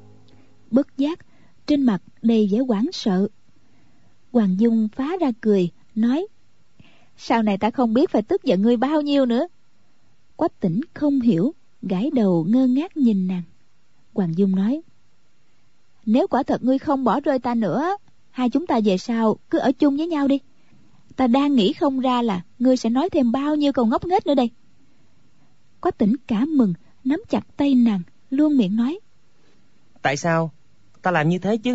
Bất giác trên mặt đầy vẻ hoảng sợ. Hoàng Dung phá ra cười, nói: Sau này ta không biết phải tức giận ngươi bao nhiêu nữa. Quách Tĩnh không hiểu, gãi đầu ngơ ngác nhìn nàng. Hoàng Dung nói: Nếu quả thật ngươi không bỏ rơi ta nữa, hai chúng ta về sau cứ ở chung với nhau đi. Ta đang nghĩ không ra là ngươi sẽ nói thêm bao nhiêu câu ngốc nghếch nữa đây. Quách Tĩnh cả mừng, nắm chặt tay nàng, luôn miệng nói: Tại sao ta làm như thế chứ?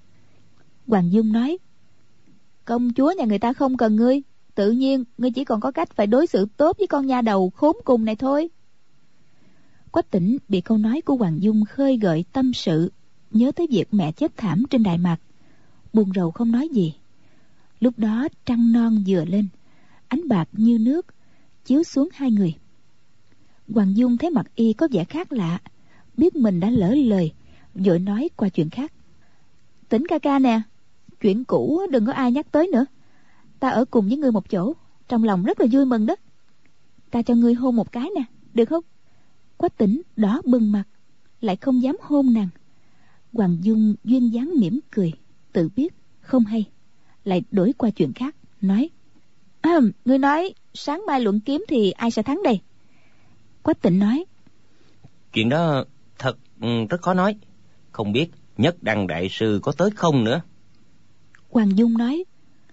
Hoàng Dung nói: Công chúa nhà người ta không cần ngươi, tự nhiên ngươi chỉ còn có cách phải đối xử tốt với con nha đầu khốn cùng này thôi. Quách Tĩnh bị câu nói của Hoàng Dung khơi gợi tâm sự, nhớ tới việc mẹ chết thảm trên Đại Mạc, buồn rầu không nói gì. Lúc đó trăng non vừa lên, ánh bạc như nước chiếu xuống hai người. Hoàng Dung thấy mặt y có vẻ khác lạ, biết mình đã lỡ lời, vội nói qua chuyện khác: Tĩnh ca ca nè, chuyện cũ đừng có ai nhắc tới nữa. Ta ở cùng với ngươi một chỗ, trong lòng rất là vui mừng đó. Ta cho ngươi hôn một cái nè, được không? Quách Tĩnh đỏ bừng mặt, lại không dám hôn nàng. Hoàng Dung duyên dáng mỉm cười, tự biết không hay, lại đổi qua chuyện khác, nói: à, Ngươi nói sáng mai luận kiếm thì ai sẽ thắng đây? Quách Tĩnh nói: Chuyện đó thật rất khó nói, không biết Nhất Đăng đại sư có tới không nữa. Hoàng Dung nói: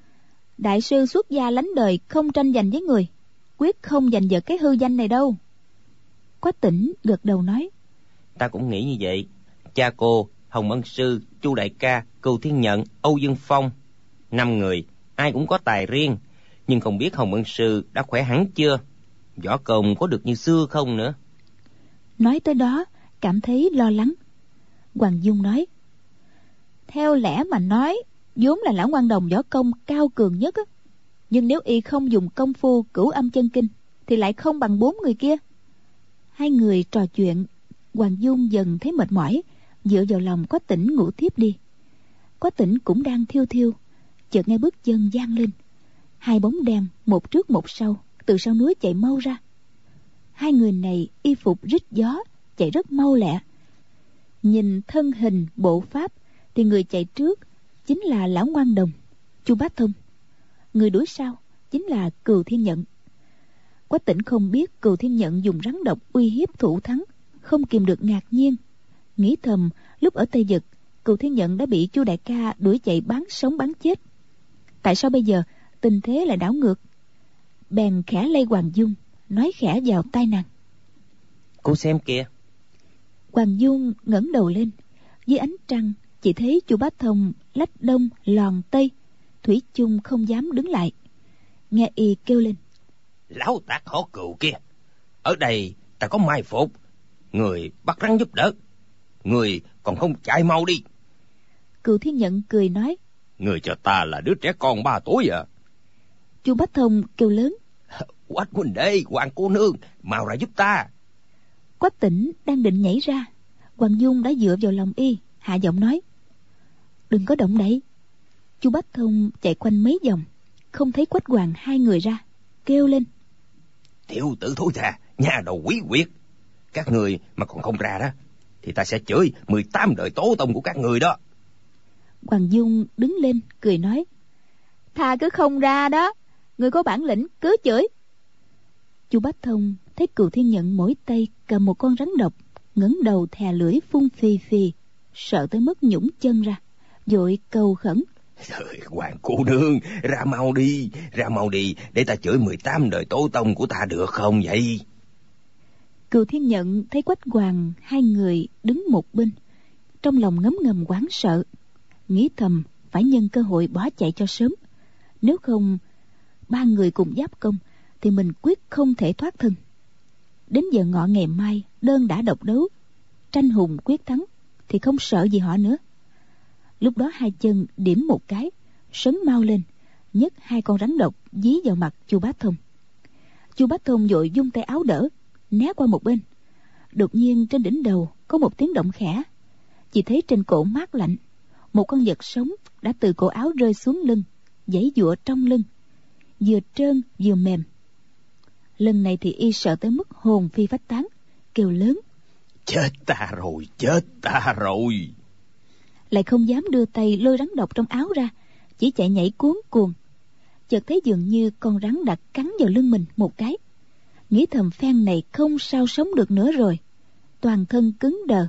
Đại sư xuất gia lánh đời, không tranh giành với người, quyết không giành giật cái hư danh này đâu. Quách Tĩnh gật đầu nói: Ta cũng nghĩ như vậy. Cha cô, Hồng Ân sư, Chu đại ca, Cừu Thiên Nhận, Âu Dương Phong, năm người ai cũng có tài riêng, nhưng không biết Hồng Ân sư đã khỏe hẳn chưa, võ công có được như xưa không nữa. Nói tới đó cảm thấy lo lắng. Hoàng Dung nói: Theo lẽ mà nói, vốn là lão ngoan đồng võ công cao cường nhất á, nhưng nếu y không dùng công phu cửu âm chân kinh thì lại không bằng bốn người kia. Hai người trò chuyện, Hoàng Dung dần thấy mệt mỏi, dựa vào lòng Quách Tĩnh ngủ thiếp đi. Quách Tĩnh cũng đang thiêu thiêu, chợt nghe bước chân vang lên. Hai bóng đen một trước một sau từ sau núi chạy mau ra. Hai người này y phục rít gió, chạy rất mau lẹ. Nhìn thân hình bộ pháp thì người chạy trước chính là lão ngoan đồng Chu Bá Thông, người đuổi sau chính là Cừu Thiên Nhận. Quách Tĩnh không biết Cừu Thiên Nhận dùng rắn độc uy hiếp thủ thắng, không kìm được ngạc nhiên, nghĩ thầm lúc ở Tây Vực Cừu Thiên Nhận đã bị Chu đại ca đuổi chạy bán sống bán chết, tại sao bây giờ tình thế lại đảo ngược? Bèn khẽ lay Hoàng Dung, nói khẽ vào tai nàng: Cô xem kìa. Hoàng Dung ngẩng đầu lên, dưới ánh trăng chỉ thấy Chu Bá Thông lách đông lòn tây, thủy chung không dám đứng lại. Nghe y kêu lên: Lão tặc họ Cừu kia, ở đây ta có mai phục, người bắt rắn giúp đỡ, người còn không chạy mau đi. Cừu Thiên Nhận cười nói: Người cho ta là đứa trẻ con ba tuổi à? Chu Bách Thông kêu lớn: Quách huynh đệ, Hoàng cô nương, mau ra giúp ta. Quách Tỉnh đang định nhảy ra, Hoàng Dung đã dựa vào lòng y, hạ giọng nói: Đừng có động đậy. Chu Bách Thông chạy quanh mấy vòng, không thấy Quách Hoàng hai người ra, kêu lên: Tiểu tử thối tha, nhà đầu quý quyệt, các người mà còn không ra đó thì ta sẽ chửi mười tám đời tổ tông của các người đó. Hoàng Dung đứng lên cười nói: Thà cứ không ra đó, người có bản lĩnh cứ chửi. Chu Bách Thông thấy Cừu Thiên Nhận mỗi tay cầm một con rắn độc, ngẩng đầu thè lưỡi phun phì phì, sợ tới mức nhũng chân ra, vội cầu khẩn: Trời, Hoàng cô nương, ra mau đi, ra mau đi, để ta chửi mười tám đời tổ tông của ta được không vậy? Cừu Thiên Nhận thấy Quách Hoàng hai người đứng một bên, trong lòng ngấm ngầm hoảng sợ, nghĩ thầm phải nhân cơ hội bỏ chạy cho sớm, nếu không ba người cùng giáp công thì mình quyết không thể thoát thân. Đến giờ ngọ ngày mai đơn đã độc đấu, tranh hùng quyết thắng thì không sợ gì họ nữa. Lúc đó hai chân điểm một cái, sấn mau lên, nhấc hai con rắn độc dí vào mặt Chu Bách Thông. Chu Bách Thông vội vung tay áo đỡ, né qua một bên. Đột nhiên trên đỉnh đầu có một tiếng động khẽ, chỉ thấy trên cổ mát lạnh, một con vật sống đã từ cổ áo rơi xuống lưng, giãy giụa trong lưng, vừa trơn vừa mềm. Lần này thì y sợ tới mức hồn phi phách tán, kêu lớn: Chết ta rồi, chết ta rồi. Lại không dám đưa tay lôi rắn độc trong áo ra, chỉ chạy nhảy cuống cuồng. Chợt thấy dường như con rắn đã cắn vào lưng mình một cái, nghĩ thầm phen này không sao sống được nữa rồi, toàn thân cứng đờ,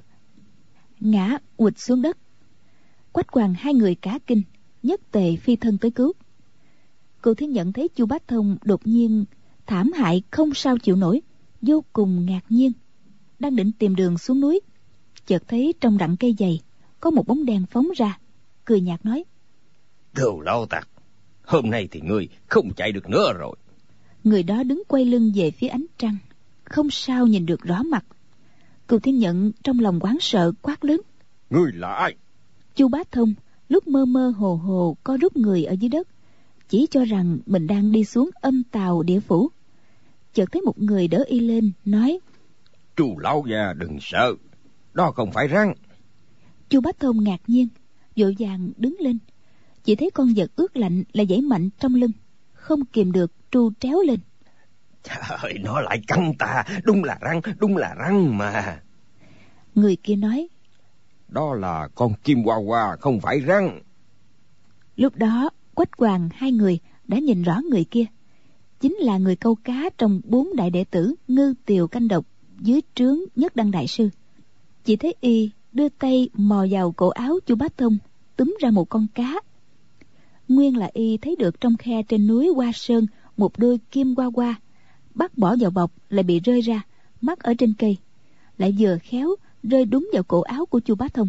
ngã ụt xuống đất. Quách Hoàng hai người cả kinh, nhất tề phi thân tới cứu. Cừu Thiên Nhận thấy Chu Bách Thông đột nhiên thảm hại không sao chịu nổi, vô cùng ngạc nhiên, đang định tìm đường xuống núi, chợt thấy trong rặng cây dày có một bóng đen phóng ra, cười nhạt nói: Đồ lao tặc, hôm nay thì ngươi không chạy được nữa rồi. Người đó đứng quay lưng về phía ánh trăng, không sao nhìn được rõ mặt. Cừu Thiên Nhận trong lòng hoảng sợ quát lớn: Ngươi là ai? Chu Bách Thông lúc mơ mơ hồ hồ có rút người ở dưới đất, chỉ cho rằng mình đang đi xuống âm tào địa phủ. Chợt thấy một người đỡ y lên, nói: Chu lão già đừng sợ, đó không phải rắn. Chu Bách Thông ngạc nhiên, vội vàng đứng lên, chỉ thấy con vật ướt lạnh lại giãy mạnh trong lưng, không kìm được tru tréo lên. Trời, nó lại cắn ta, đúng là rắn, đúng là rắn mà. Người kia nói: Đó là con chim hoa hoa, không phải rắn. Lúc đó Quách Hoàng hai người đã nhìn rõ người kia, chính là người câu cá trong bốn đại đệ tử Ngư Tiều Canh Độc dưới trướng Nhất Đăng đại sư. Chỉ thấy y đưa tay mò vào cổ áo Chu Bách Thông, túm ra một con cá. Nguyên là y thấy được trong khe trên núi Hoa Sơn một đôi kim hoa hoa, bắt bỏ vào bọc lại bị rơi ra, mắc ở trên cây, lại vừa khéo rơi đúng vào cổ áo của Chu Bách Thông.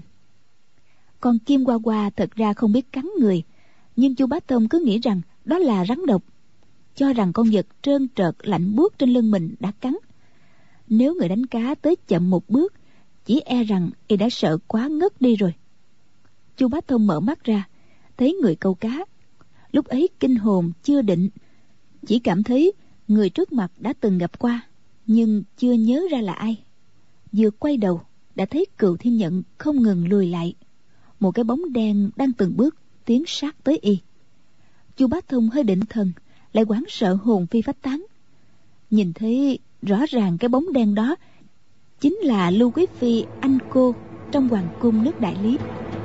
Con kim hoa hoa thật ra không biết cắn người, nhưng Chu Bách Thông cứ nghĩ rằng đó là rắn độc, cho rằng con vật trơn trợt lạnh buốt trên lưng mình đã cắn. Nếu người đánh cá tới chậm một bước, chỉ e rằng y đã sợ quá ngất đi rồi. Chu Bách Thông mở mắt ra, thấy người câu cá. Lúc ấy kinh hồn chưa định, chỉ cảm thấy người trước mặt đã từng gặp qua, nhưng chưa nhớ ra là ai. Vừa quay đầu đã thấy Cừu Thiên Nhận không ngừng lùi lại, một cái bóng đen đang từng bước tiến sát tới y. Chu Bách Thông hơi định thần, lại hoảng sợ hồn phi phách tán. Nhìn thấy rõ ràng cái bóng đen đó chính là Lưu Quý Phi anh cô trong hoàng cung nước Đại Lý.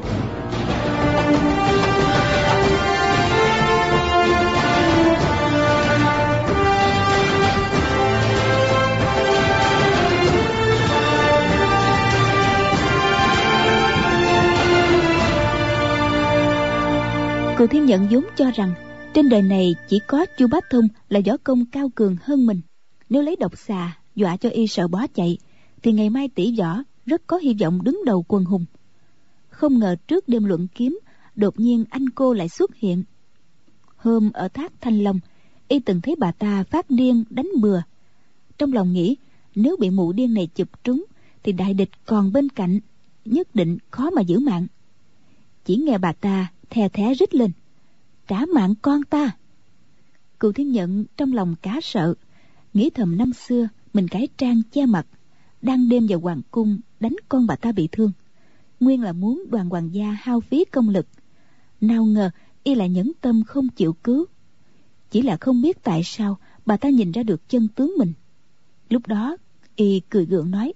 Cừu Thiên Nhận vốn cho rằng trên đời này chỉ có Chu Bách Thông là võ công cao cường hơn mình, nếu lấy độc xà dọa cho y sợ bó chạy thì ngày mai tỷ võ rất có hy vọng đứng đầu quần hùng. Không ngờ trước đêm luận kiếm, đột nhiên anh cô lại xuất hiện. Hôm ở thác Thanh Long, y từng thấy bà ta phát điên đánh bừa. Trong lòng nghĩ nếu bị mụ điên này chụp trúng thì đại địch còn bên cạnh, nhất định khó mà giữ mạng. Chỉ nghe bà ta the thé rít lên: Trả mạng con ta! Cựu Thiên Nhận trong lòng cá sợ, nghĩ thầm năm xưa mình cải trang che mặt, đang đêm vào hoàng cung đánh con bà ta bị thương, nguyên là muốn Đoàn hoàng gia hao phí công lực. Nào ngờ y lại nhẫn tâm không chịu cứu. Chỉ là không biết tại sao bà ta nhìn ra được chân tướng mình. Lúc đó y cười gượng nói: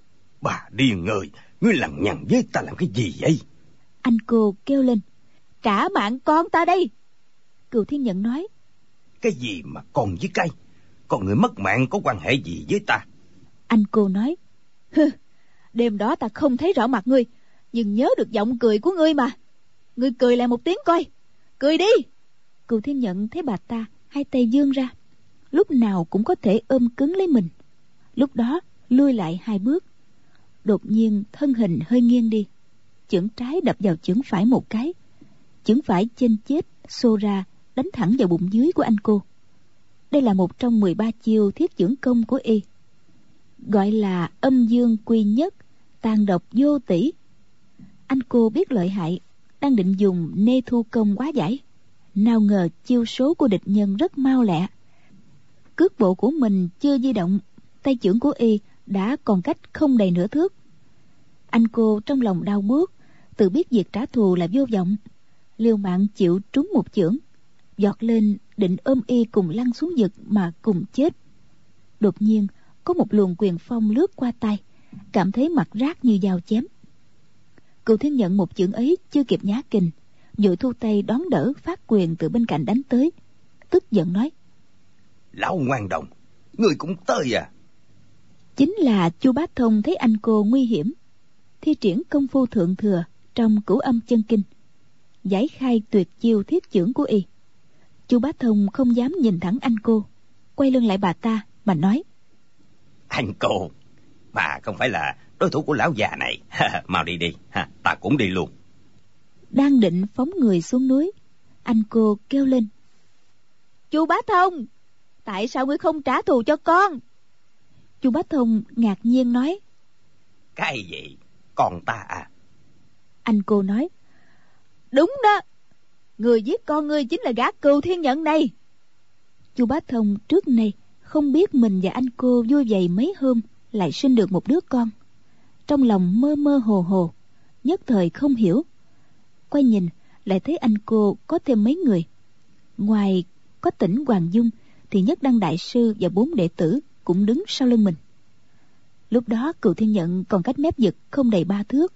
Bà điên người, ngươi lằng nhằng với ta làm cái gì vậy? Anh cô kêu lên: Trả mạng con ta đây! Cựu Thiên Nhận nói: Cái gì mà con với cây? Con người mất mạng có quan hệ gì với ta? Anh cô nói: Hừ, đêm đó ta không thấy rõ mặt ngươi, nhưng nhớ được giọng cười của ngươi mà. Ngươi cười lại một tiếng coi, cười đi! Cựu Thiên Nhận thấy bà ta hai tay vươn ra, lúc nào cũng có thể ôm cứng lấy mình. Lúc đó lui lại hai bước, đột nhiên thân hình hơi nghiêng đi, chưởng trái đập vào chưởng phải một cái, chưởng phải chênh chết xô ra đánh thẳng vào bụng dưới của anh cô. Đây là một trong mười ba chiêu thiết chưởng công của y, gọi là âm dương quy nhất, tàn độc vô tỷ. Anh cô biết lợi hại, đang định dùng nê thu công quá giải, nào ngờ chiêu số của địch nhân rất mau lẹ. Cước bộ của mình chưa di động, tay chưởng của y đã còn cách không đầy nửa thước. Anh cô trong lòng đau buốt, tự biết việc trả thù là vô vọng, liều mạng chịu trúng một chưởng, giọt lên định ôm y cùng lăn xuống vực mà cùng chết. Đột nhiên có một luồng quyền phong lướt qua tay, cảm thấy mặt rát như dao chém. Cựu Thiên Nhận một chưởng ấy chưa kịp nhá kình, vội thu tay đón đỡ phát quyền từ bên cạnh đánh tới, tức giận nói: Lão ngoan đồng, ngươi cũng tới à? Chính là Chu Bá Thông thấy anh cô nguy hiểm, thi triển công phu thượng thừa trong Cửu Âm Chân Kinh, giải khai tuyệt chiêu thiết chưởng của y. Chu Bá Thông không dám nhìn thẳng anh cô, quay lưng lại bà ta mà nói: Anh cô, bà không phải là đối thủ của lão già này. Mau đi đi, ta cũng đi luôn. Đang định phóng người xuống núi, anh cô kêu lên: Chu Bá Thông, tại sao ngươi không trả thù cho con? Chu Bá Thông ngạc nhiên nói: Cái gì? Con ta à? Anh cô nói: Đúng đó, người giết con ngươi chính là gã Cựu Thiên Nhận này. Chu Bá Thông trước nay không biết mình và anh cô vui vầy mấy hôm lại sinh được một đứa con, trong lòng mơ mơ hồ hồ, nhất thời không hiểu. Quay nhìn lại thấy anh cô có thêm mấy người, ngoài có Tỉnh Hoàng Dung thì Nhất Đăng đại sư và bốn đệ tử cũng đứng sau lưng mình. Lúc đó Cựu Thiên Nhận còn cách mép vực không đầy ba thước,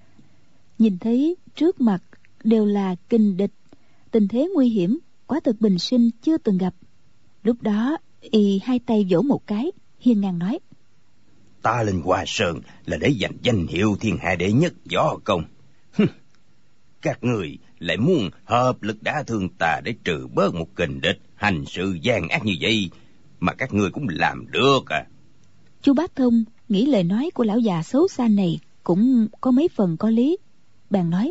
nhìn thấy trước mặt đều là kình địch, tình thế nguy hiểm, quả thực bình sinh chưa từng gặp. Lúc đó y hai tay vỗ một cái, hiên ngang nói: Ta lên Hoa Sơn là để giành danh hiệu thiên hạ đệ nhất võ công. Các người lại muốn hợp lực đả thương ta để trừ bớt một kình địch, hành sự gian ác như vậy mà các người cũng làm được à? Chu Bá Thông nghĩ lời nói của lão già xấu xa này cũng có mấy phần có lý, bèn nói: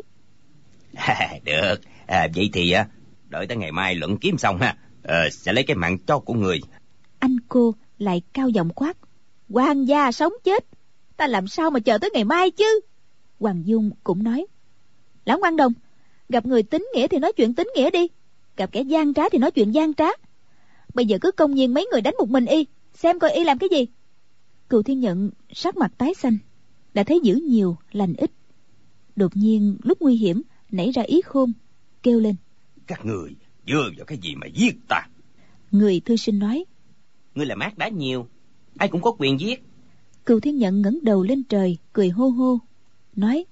Được, à, vậy thì à, đợi tới ngày mai luận kiếm xong ha, à, sẽ lấy cái mạng chó của người. Anh cô lại cao giọng quát: Hoàng gia sống chết, ta làm sao mà chờ tới ngày mai chứ? Hoàng Dung cũng nói: Lão ngoan đồng, gặp người tín nghĩa thì nói chuyện tín nghĩa đi, gặp kẻ gian trá thì nói chuyện gian trá. Bây giờ cứ công nhiên mấy người đánh một mình y, xem coi y làm cái gì. Cựu Thiên Nhận sắc mặt tái xanh, đã thấy dữ nhiều lành ít. Đột nhiên lúc nguy hiểm nảy ra ý khôn, kêu lên: Các người dựa vào cái gì mà giết ta? Người thư sinh nói: Ngươi là mát đá nhiều, ai cũng có quyền giết. Cựu Thiên Nhận ngẩng đầu lên trời cười hô hô, nói: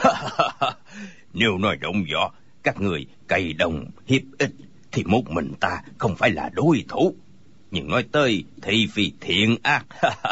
Nếu nói động võ, các người cày đồng hiếp ích thì một mình ta không phải là đối thủ. Nhưng nói tới thị phi thiện ác,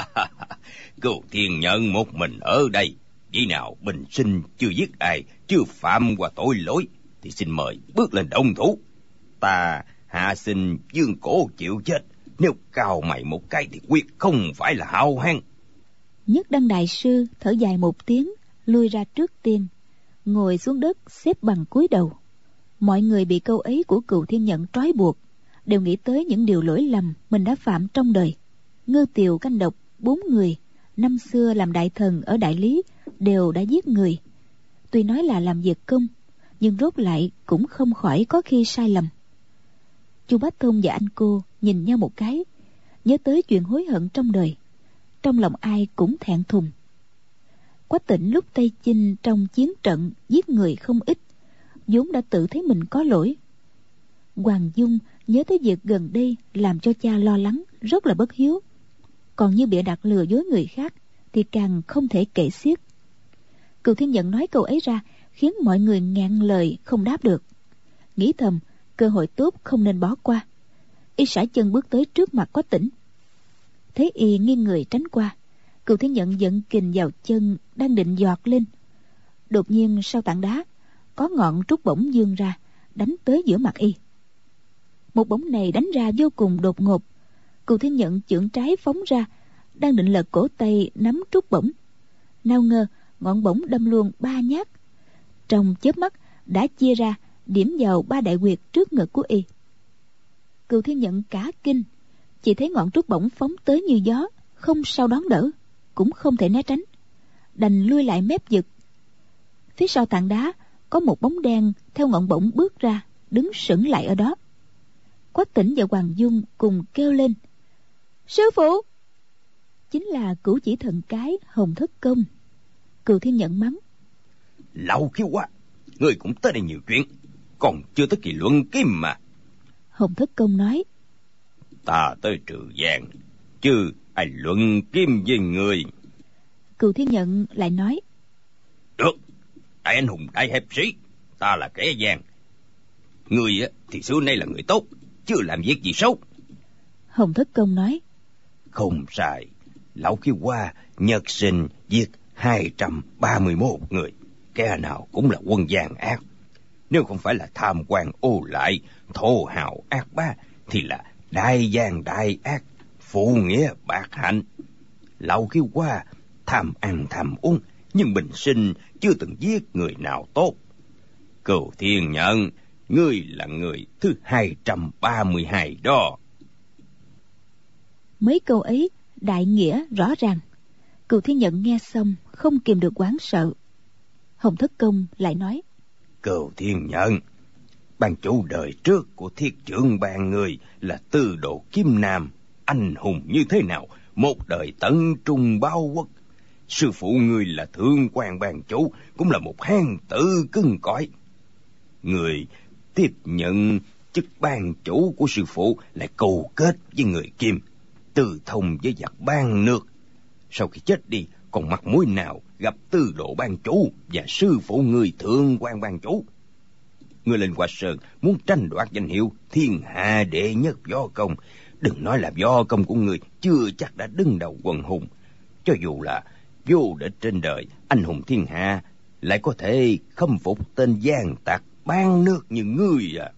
Cựu Thiên Nhận một mình ở đây, vì nào bình sinh chưa giết ai, chưa phạm qua tội lỗi, thì xin mời bước lên động thủ. Ta hạ sinh dương cổ chịu chết, nếu cao mày một cái thì quyết không phải là hao hán. Nhất Đăng đại sư thở dài một tiếng, lui ra trước tiên, ngồi xuống đất xếp bằng cúi đầu. Mọi người bị câu ấy của Cựu Thiên Nhận trói buộc, đều nghĩ tới những điều lỗi lầm mình đã phạm trong đời. Ngư Tiều, Canh Độc bốn người năm xưa làm đại thần ở Đại Lý đều đã giết người, tuy nói là làm việc công, nhưng rốt lại cũng không khỏi có khi sai lầm. Chu Bá Thông và anh cô nhìn nhau một cái, nhớ tới chuyện hối hận trong đời, trong lòng ai cũng thẹn thùng. Quách Tĩnh lúc Tây Chinh trong chiến trận giết người không ít, vốn đã tự thấy mình có lỗi. Hoàng Dung nhớ tới việc gần đây làm cho cha lo lắng, rất là bất hiếu. Còn như bịa đặt lừa dối người khác thì càng không thể kể xiết. Cừu Thiên Nhận nói câu ấy ra khiến mọi người ngẹn lời không đáp được. Nghĩ thầm cơ hội tốt không nên bỏ qua. Y sải chân bước tới trước mặt Quách Tĩnh. Thấy y nghiêng người tránh qua, Cừu Thiên Nhận giận kình vào chân đang định giọt lên. Đột nhiên sau tảng đá có ngọn trúc bổng vươn ra, đánh tới giữa mặt y. Một bổng này đánh ra vô cùng đột ngột. Cừu Thiên Nhận chưởng trái phóng ra, đang định lật cổ tay nắm trúc bổng, nào ngờ ngọn bổng đâm luôn ba nhát, trong chớp mắt đã chia ra, điểm vào ba đại huyệt trước ngực của y. Cừu Thiên Nhận cả kinh, chỉ thấy ngọn trúc bổng phóng tới như gió, không sao đón đỡ, cũng không thể né tránh, đành lui lại mép vực. Phía sau tảng đá có một bóng đen theo ngọn bổng bước ra, đứng sững lại ở đó. Quách Tĩnh và Hoàng Dung cùng kêu lên: Sư phụ! Chính là Cửu Chỉ Thần Cái Hồng Thất Công. Cừu Thiên Nhận mắng: Lão khiêu quá, ngươi cũng tới đây nhiều chuyện, còn chưa tới kỳ luận kim mà. Hồng Thất Công nói: Ta tới Trừ Giang, chứ ai luận kim với người. Cừu Thiên Nhận lại nói: Được, đại anh hùng đại hiệp sĩ, ta là kẻ gian. Ngươi thì xưa nay là người tốt, chưa làm việc gì xấu. Hồng Thất Công nói: Không sai, lão khiêu qua nhật sinh giết hai trăm ba mươi mốt người, kẻ nào cũng là quân gian ác. Nếu không phải là tham quan ô lại, thô hào ác ba, thì là đại gian đại ác, phụ nghĩa bạc hạnh. Lão khiêu qua tham ăn tham uống, nhưng bình sinh chưa từng giết người nào tốt. Cừu Thiên Nhận, ngươi là người thứ hai trăm ba mươi hai đó. Mấy câu ấy đại nghĩa rõ ràng. Cừu Thiên Nhận nghe xong không kìm được hoảng sợ. Hồng Thất Công lại nói: Cừu Thiên Nhận, ban chủ đời trước của Thiết Trưởng Ban người là Tư Đồ Kim Nam, anh hùng như thế nào, một đời tận trung báo quốc. Sư phụ người là Thượng quan ban chủ, cũng là một hán tử cứng cỏi. Người tiếp nhận chức ban chủ của sư phụ lại cầu kết với người Kim, từ thông với giặc ban nước. Sau khi chết đi, còn mặt mũi nào gặp Tư Đồ ban chủ và sư phụ người Thượng quan ban chủ? Người lên Hoa Sơn muốn tranh đoạt danh hiệu thiên hạ đệ nhất võ công, đừng nói là võ công của người chưa chắc đã đứng đầu quần hùng. Cho dù là vô địch trên đời, anh hùng thiên hạ, lại có thể khâm phục tên gian tặc ban nước như ngươi à.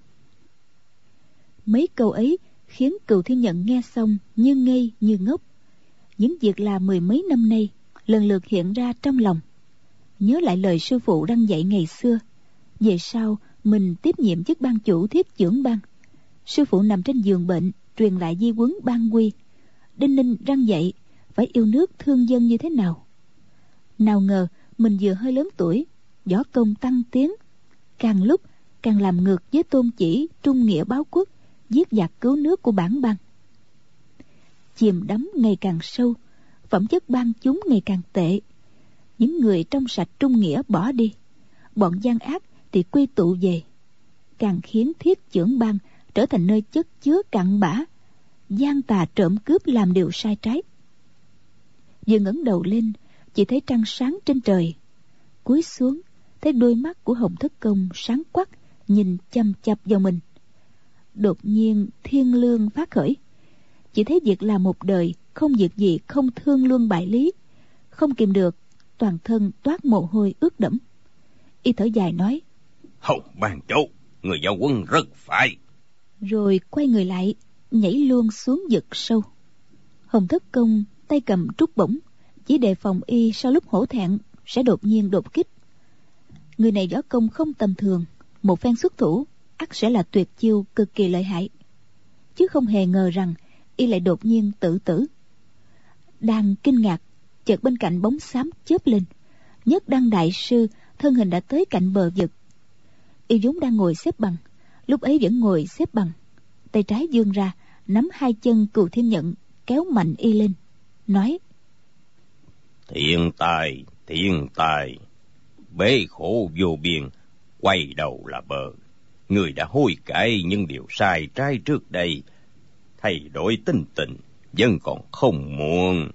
Mấy câu ấy khiến Cừu Thiên Nhận nghe xong như ngây như ngốc. Những việc làm mười mấy năm nay lần lượt hiện ra trong lòng. Nhớ lại lời sư phụ răn dạy ngày xưa, về sau mình tiếp nhiệm chức ban chủ Thiết Chưởng Ban. Sư phụ nằm trên giường bệnh, truyền lại di huấn ban quy. Đinh ninh răn dạy phải yêu nước thương dân như thế nào. Nào ngờ mình vừa hơi lớn tuổi, võ công tăng tiến, càng lúc càng làm ngược với tôn chỉ trung nghĩa báo quốc, giết giặc cứu nước của bản Ban. Chìm đắm ngày càng sâu, phẩm chất ban chúng ngày càng tệ. Những người trong sạch trung nghĩa bỏ đi, bọn gian ác thì quy tụ về, càng khiến Thiết Chưởng Ban trở thành nơi chất chứa cặn bã, gian tà trộm cướp làm điều sai trái. Vừa ngẩng đầu lên, chỉ thấy trăng sáng trên trời. Cúi xuống, thấy đôi mắt của Hồng Thất Công sáng quắc, nhìn chăm chăm vào mình. Đột nhiên thiên lương phát khởi, chỉ thấy việc làm một đời không việc gì không thương luân bại lý. Không kìm được, toàn thân toát mồ hôi ướt đẫm. Y thở dài nói: Hồng ban chủ, người giao quân rất phải. Rồi quay người lại, nhảy luôn xuống vực sâu. Hồng Thất Công tay cầm trúc bổng, chỉ đề phòng y sau lúc hổ thẹn sẽ đột nhiên đột kích. Người này võ công không tầm thường, một phen xuất thủ ắt sẽ là tuyệt chiêu cực kỳ lợi hại, chứ không hề ngờ rằng y lại đột nhiên tự tử. Đang kinh ngạc, chợt bên cạnh bóng xám chớp lên. Nhất Đăng đại sư thân hình đã tới cạnh bờ vực. Y vốn đang ngồi xếp bằng, lúc ấy vẫn ngồi xếp bằng, tay trái vươn ra, nắm hai chân Cừu Thiên Nhận, kéo mạnh y lên, nói: Thiên tài, thiên tài, bế khổ vô biên, quay đầu là bờ. Người đã hối cải những điều sai trái trước đây, thay đổi tính tình, vẫn còn không muộn.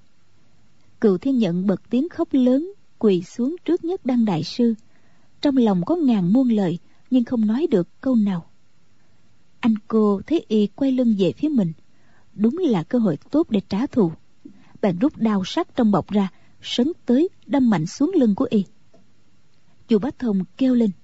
Cừu Thiên Nhận bật tiếng khóc lớn, quỳ xuống trước Nhất Đăng đại sư. Trong lòng có ngàn muôn lời, nhưng không nói được câu nào. Anh cô thấy y quay lưng về phía mình, đúng là cơ hội tốt để trả thù. Bạn rút đao sắc trong bọc ra, sấn tới đâm mạnh xuống lưng của y. Chu Bá Thông kêu lên: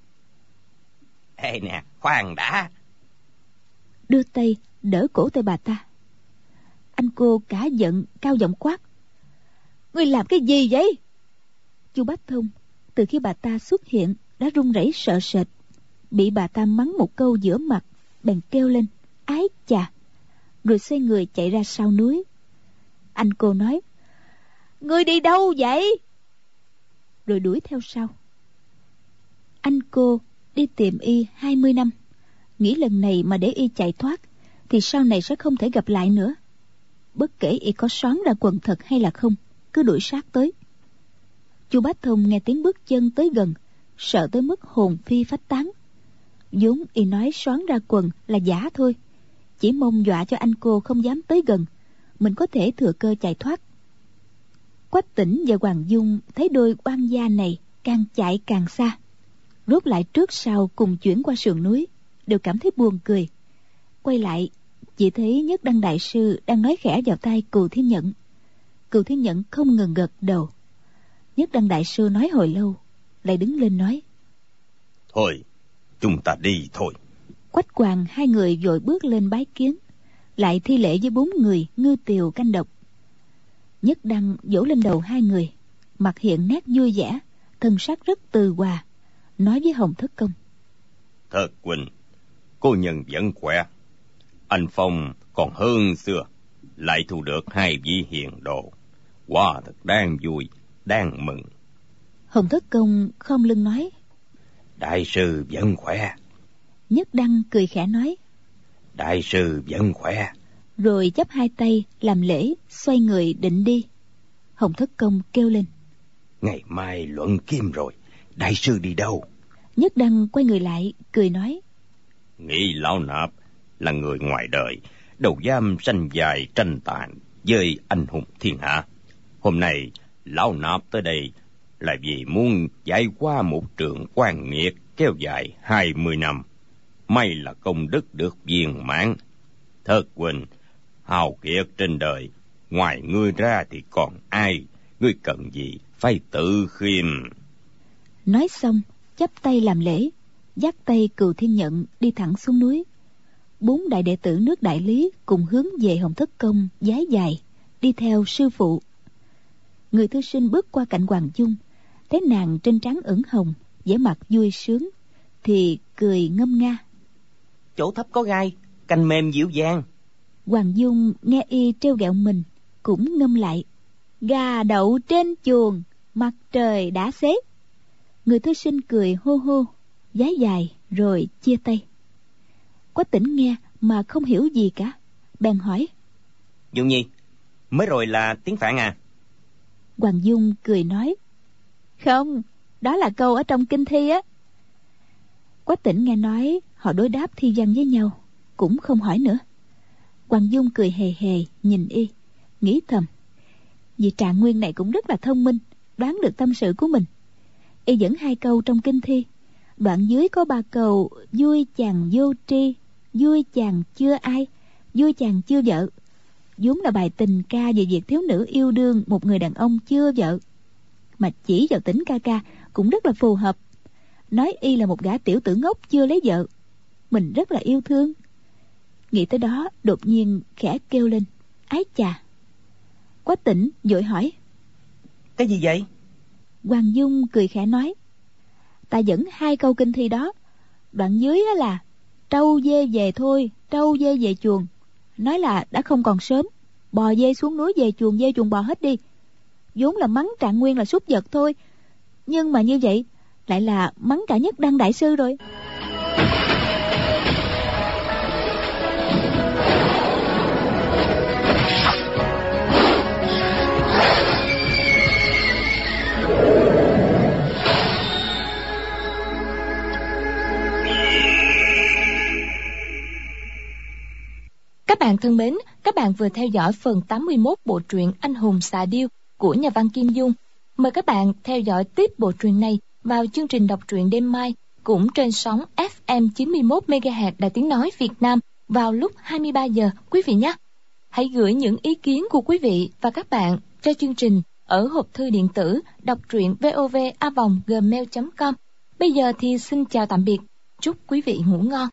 Ê nè, khoan đã! Đưa tay đỡ cổ tay bà ta. Anh cô cả giận, cao giọng quát: Ngươi làm cái gì vậy? Chu Bá Thông từ khi bà ta xuất hiện đã run rẩy sợ sệt, bị bà ta mắng một câu giữa mặt, bèn kêu lên: Ái chà! Rồi xoay người chạy ra sau núi. Anh cô nói: Ngươi đi đâu vậy? Rồi đuổi theo sau. Anh cô đi tìm y hai mươi năm, nghĩ lần này mà để y chạy thoát thì sau này sẽ không thể gặp lại nữa. Bất kể y có xoắn ra quần thật hay là không, cứ đuổi sát tới. Chu Bá Thông nghe tiếng bước chân tới gần, sợ tới mức hồn phi phách tán. vốn y nói xoắn ra quần là giả thôi, chỉ mong dọa cho anh cô không dám tới gần, mình có thể thừa cơ chạy thoát. Quách Tĩnh và Hoàng Dung thấy đôi oan gia này càng chạy càng xa, rốt lại trước sau cùng chuyển qua sườn núi, đều cảm thấy buồn cười. Quay lại chỉ thấy Nhất Đăng đại sư đang nói khẽ vào tai Cừu Thiên Nhận. Cừu Thiên Nhận không ngừng gật đầu. Nhất Đăng đại sư nói hồi lâu, lại đứng lên nói: Thôi, chúng ta đi thôi. Quách Hoàng hai người vội bước lên bái kiến, lại thi lễ với bốn người ngư tiều canh độc. Nhất Đăng vỗ lên đầu hai người, mặt hiện nét vui vẻ, thân sắc rất từ hòa, nói với Hồng Thất Công: Thất huynh, cô nhân vẫn khỏe. Anh Phong còn hơn xưa, lại thu được hai vị hiền đồ, quả thật đang vui, đang mừng. Hồng Thất Công khom lưng nói: Đại sư vẫn khỏe. Nhất Đăng cười khẽ nói: Đại sư vẫn khỏe. Rồi chắp hai tay làm lễ, xoay người định đi. Hồng Thất Công kêu lên: Ngày mai luận kim rồi, đại sư đi đâu? Nhất Đăng quay người lại, cười nói: Nghĩ lão nạp là người ngoài đời, đầu dám sanh dài tranh tàn với anh hùng thiên hạ. Hôm nay lão nạp tới đây là vì muốn giải qua một trường oan nghiệt kéo dài hai mươi năm. May là công đức được viên mãn. Thất huynh, hào kiệt trên đời, ngoài ngươi ra thì còn ai? Ngươi cần gì phải tự khiêm. Nói xong chắp tay làm lễ, dắt tay Cừu Thiên Nhận đi thẳng xuống núi. Bốn đại đệ tử nước Đại Lý cùng hướng về Hồng Thất Công vái dài, đi theo sư phụ. Người thư sinh bước qua cạnh Hoàng Dung, thấy nàng trên trán ửng hồng, vẻ mặt vui sướng, thì cười ngâm nga: Chỗ thấp có gai, cành mềm dịu dàng. Hoàng Dung nghe y trêu ghẹo mình, cũng ngâm lại: Gà đậu trên chuồng, mặt trời đã xế. Người thư sinh cười hô hô, vái dài rồi chia tay. Quách Tĩnh nghe mà không hiểu gì cả, bèn hỏi: Dung Nhi, mới rồi là tiếng Phạn à? Hoàng Dung cười nói: Không, đó là câu ở trong kinh thi á. Quách Tĩnh nghe nói họ đối đáp thi văn với nhau, cũng không hỏi nữa. Hoàng Dung cười hề hề nhìn y, nghĩ thầm: vị Trạng Nguyên này cũng rất là thông minh, đoán được tâm sự của mình. Y dẫn hai câu trong kinh thi, đoạn dưới có ba câu: vui chàng vô tri, vui chàng chưa ai, vui chàng chưa vợ, vốn là bài tình ca về việc thiếu nữ yêu đương một người đàn ông chưa vợ, mà chỉ vào Tĩnh ca ca cũng rất là phù hợp. Nói y là một gã tiểu tử ngốc chưa lấy vợ, mình rất là yêu thương. Nghĩ tới đó, đột nhiên khẽ kêu lên: Ái chà! Quách Tĩnh vội hỏi: Cái gì vậy? Hoàng Dung cười khẽ nói: Ta dẫn hai câu kinh thi đó, đoạn dưới là trâu dê về thôi, trâu dê về chuồng, nói là đã không còn sớm, bò dê xuống núi về chuồng dê chuồng bò hết đi. Vốn là mắng Trạng Nguyên là súc vật thôi, nhưng mà như vậy lại là mắng cả Nhất Đăng đại sư rồi. Các bạn thân mến, các bạn vừa theo dõi phần tám mươi mốt bộ truyện Anh hùng xạ điêu của nhà văn Kim Dung. Mời các bạn theo dõi tiếp bộ truyện này vào chương trình đọc truyện đêm mai cũng trên sóng ép em chín mươi mốt mê ga héc Đài Tiếng Nói Việt Nam vào lúc hai mươi ba giờ quý vị nhé. Hãy gửi những ý kiến của quý vị và các bạn cho chương trình ở hộp thư điện tử đọc truyện vov a vòng gmail chấm com. Bây giờ thì xin chào tạm biệt. Chúc quý vị ngủ ngon.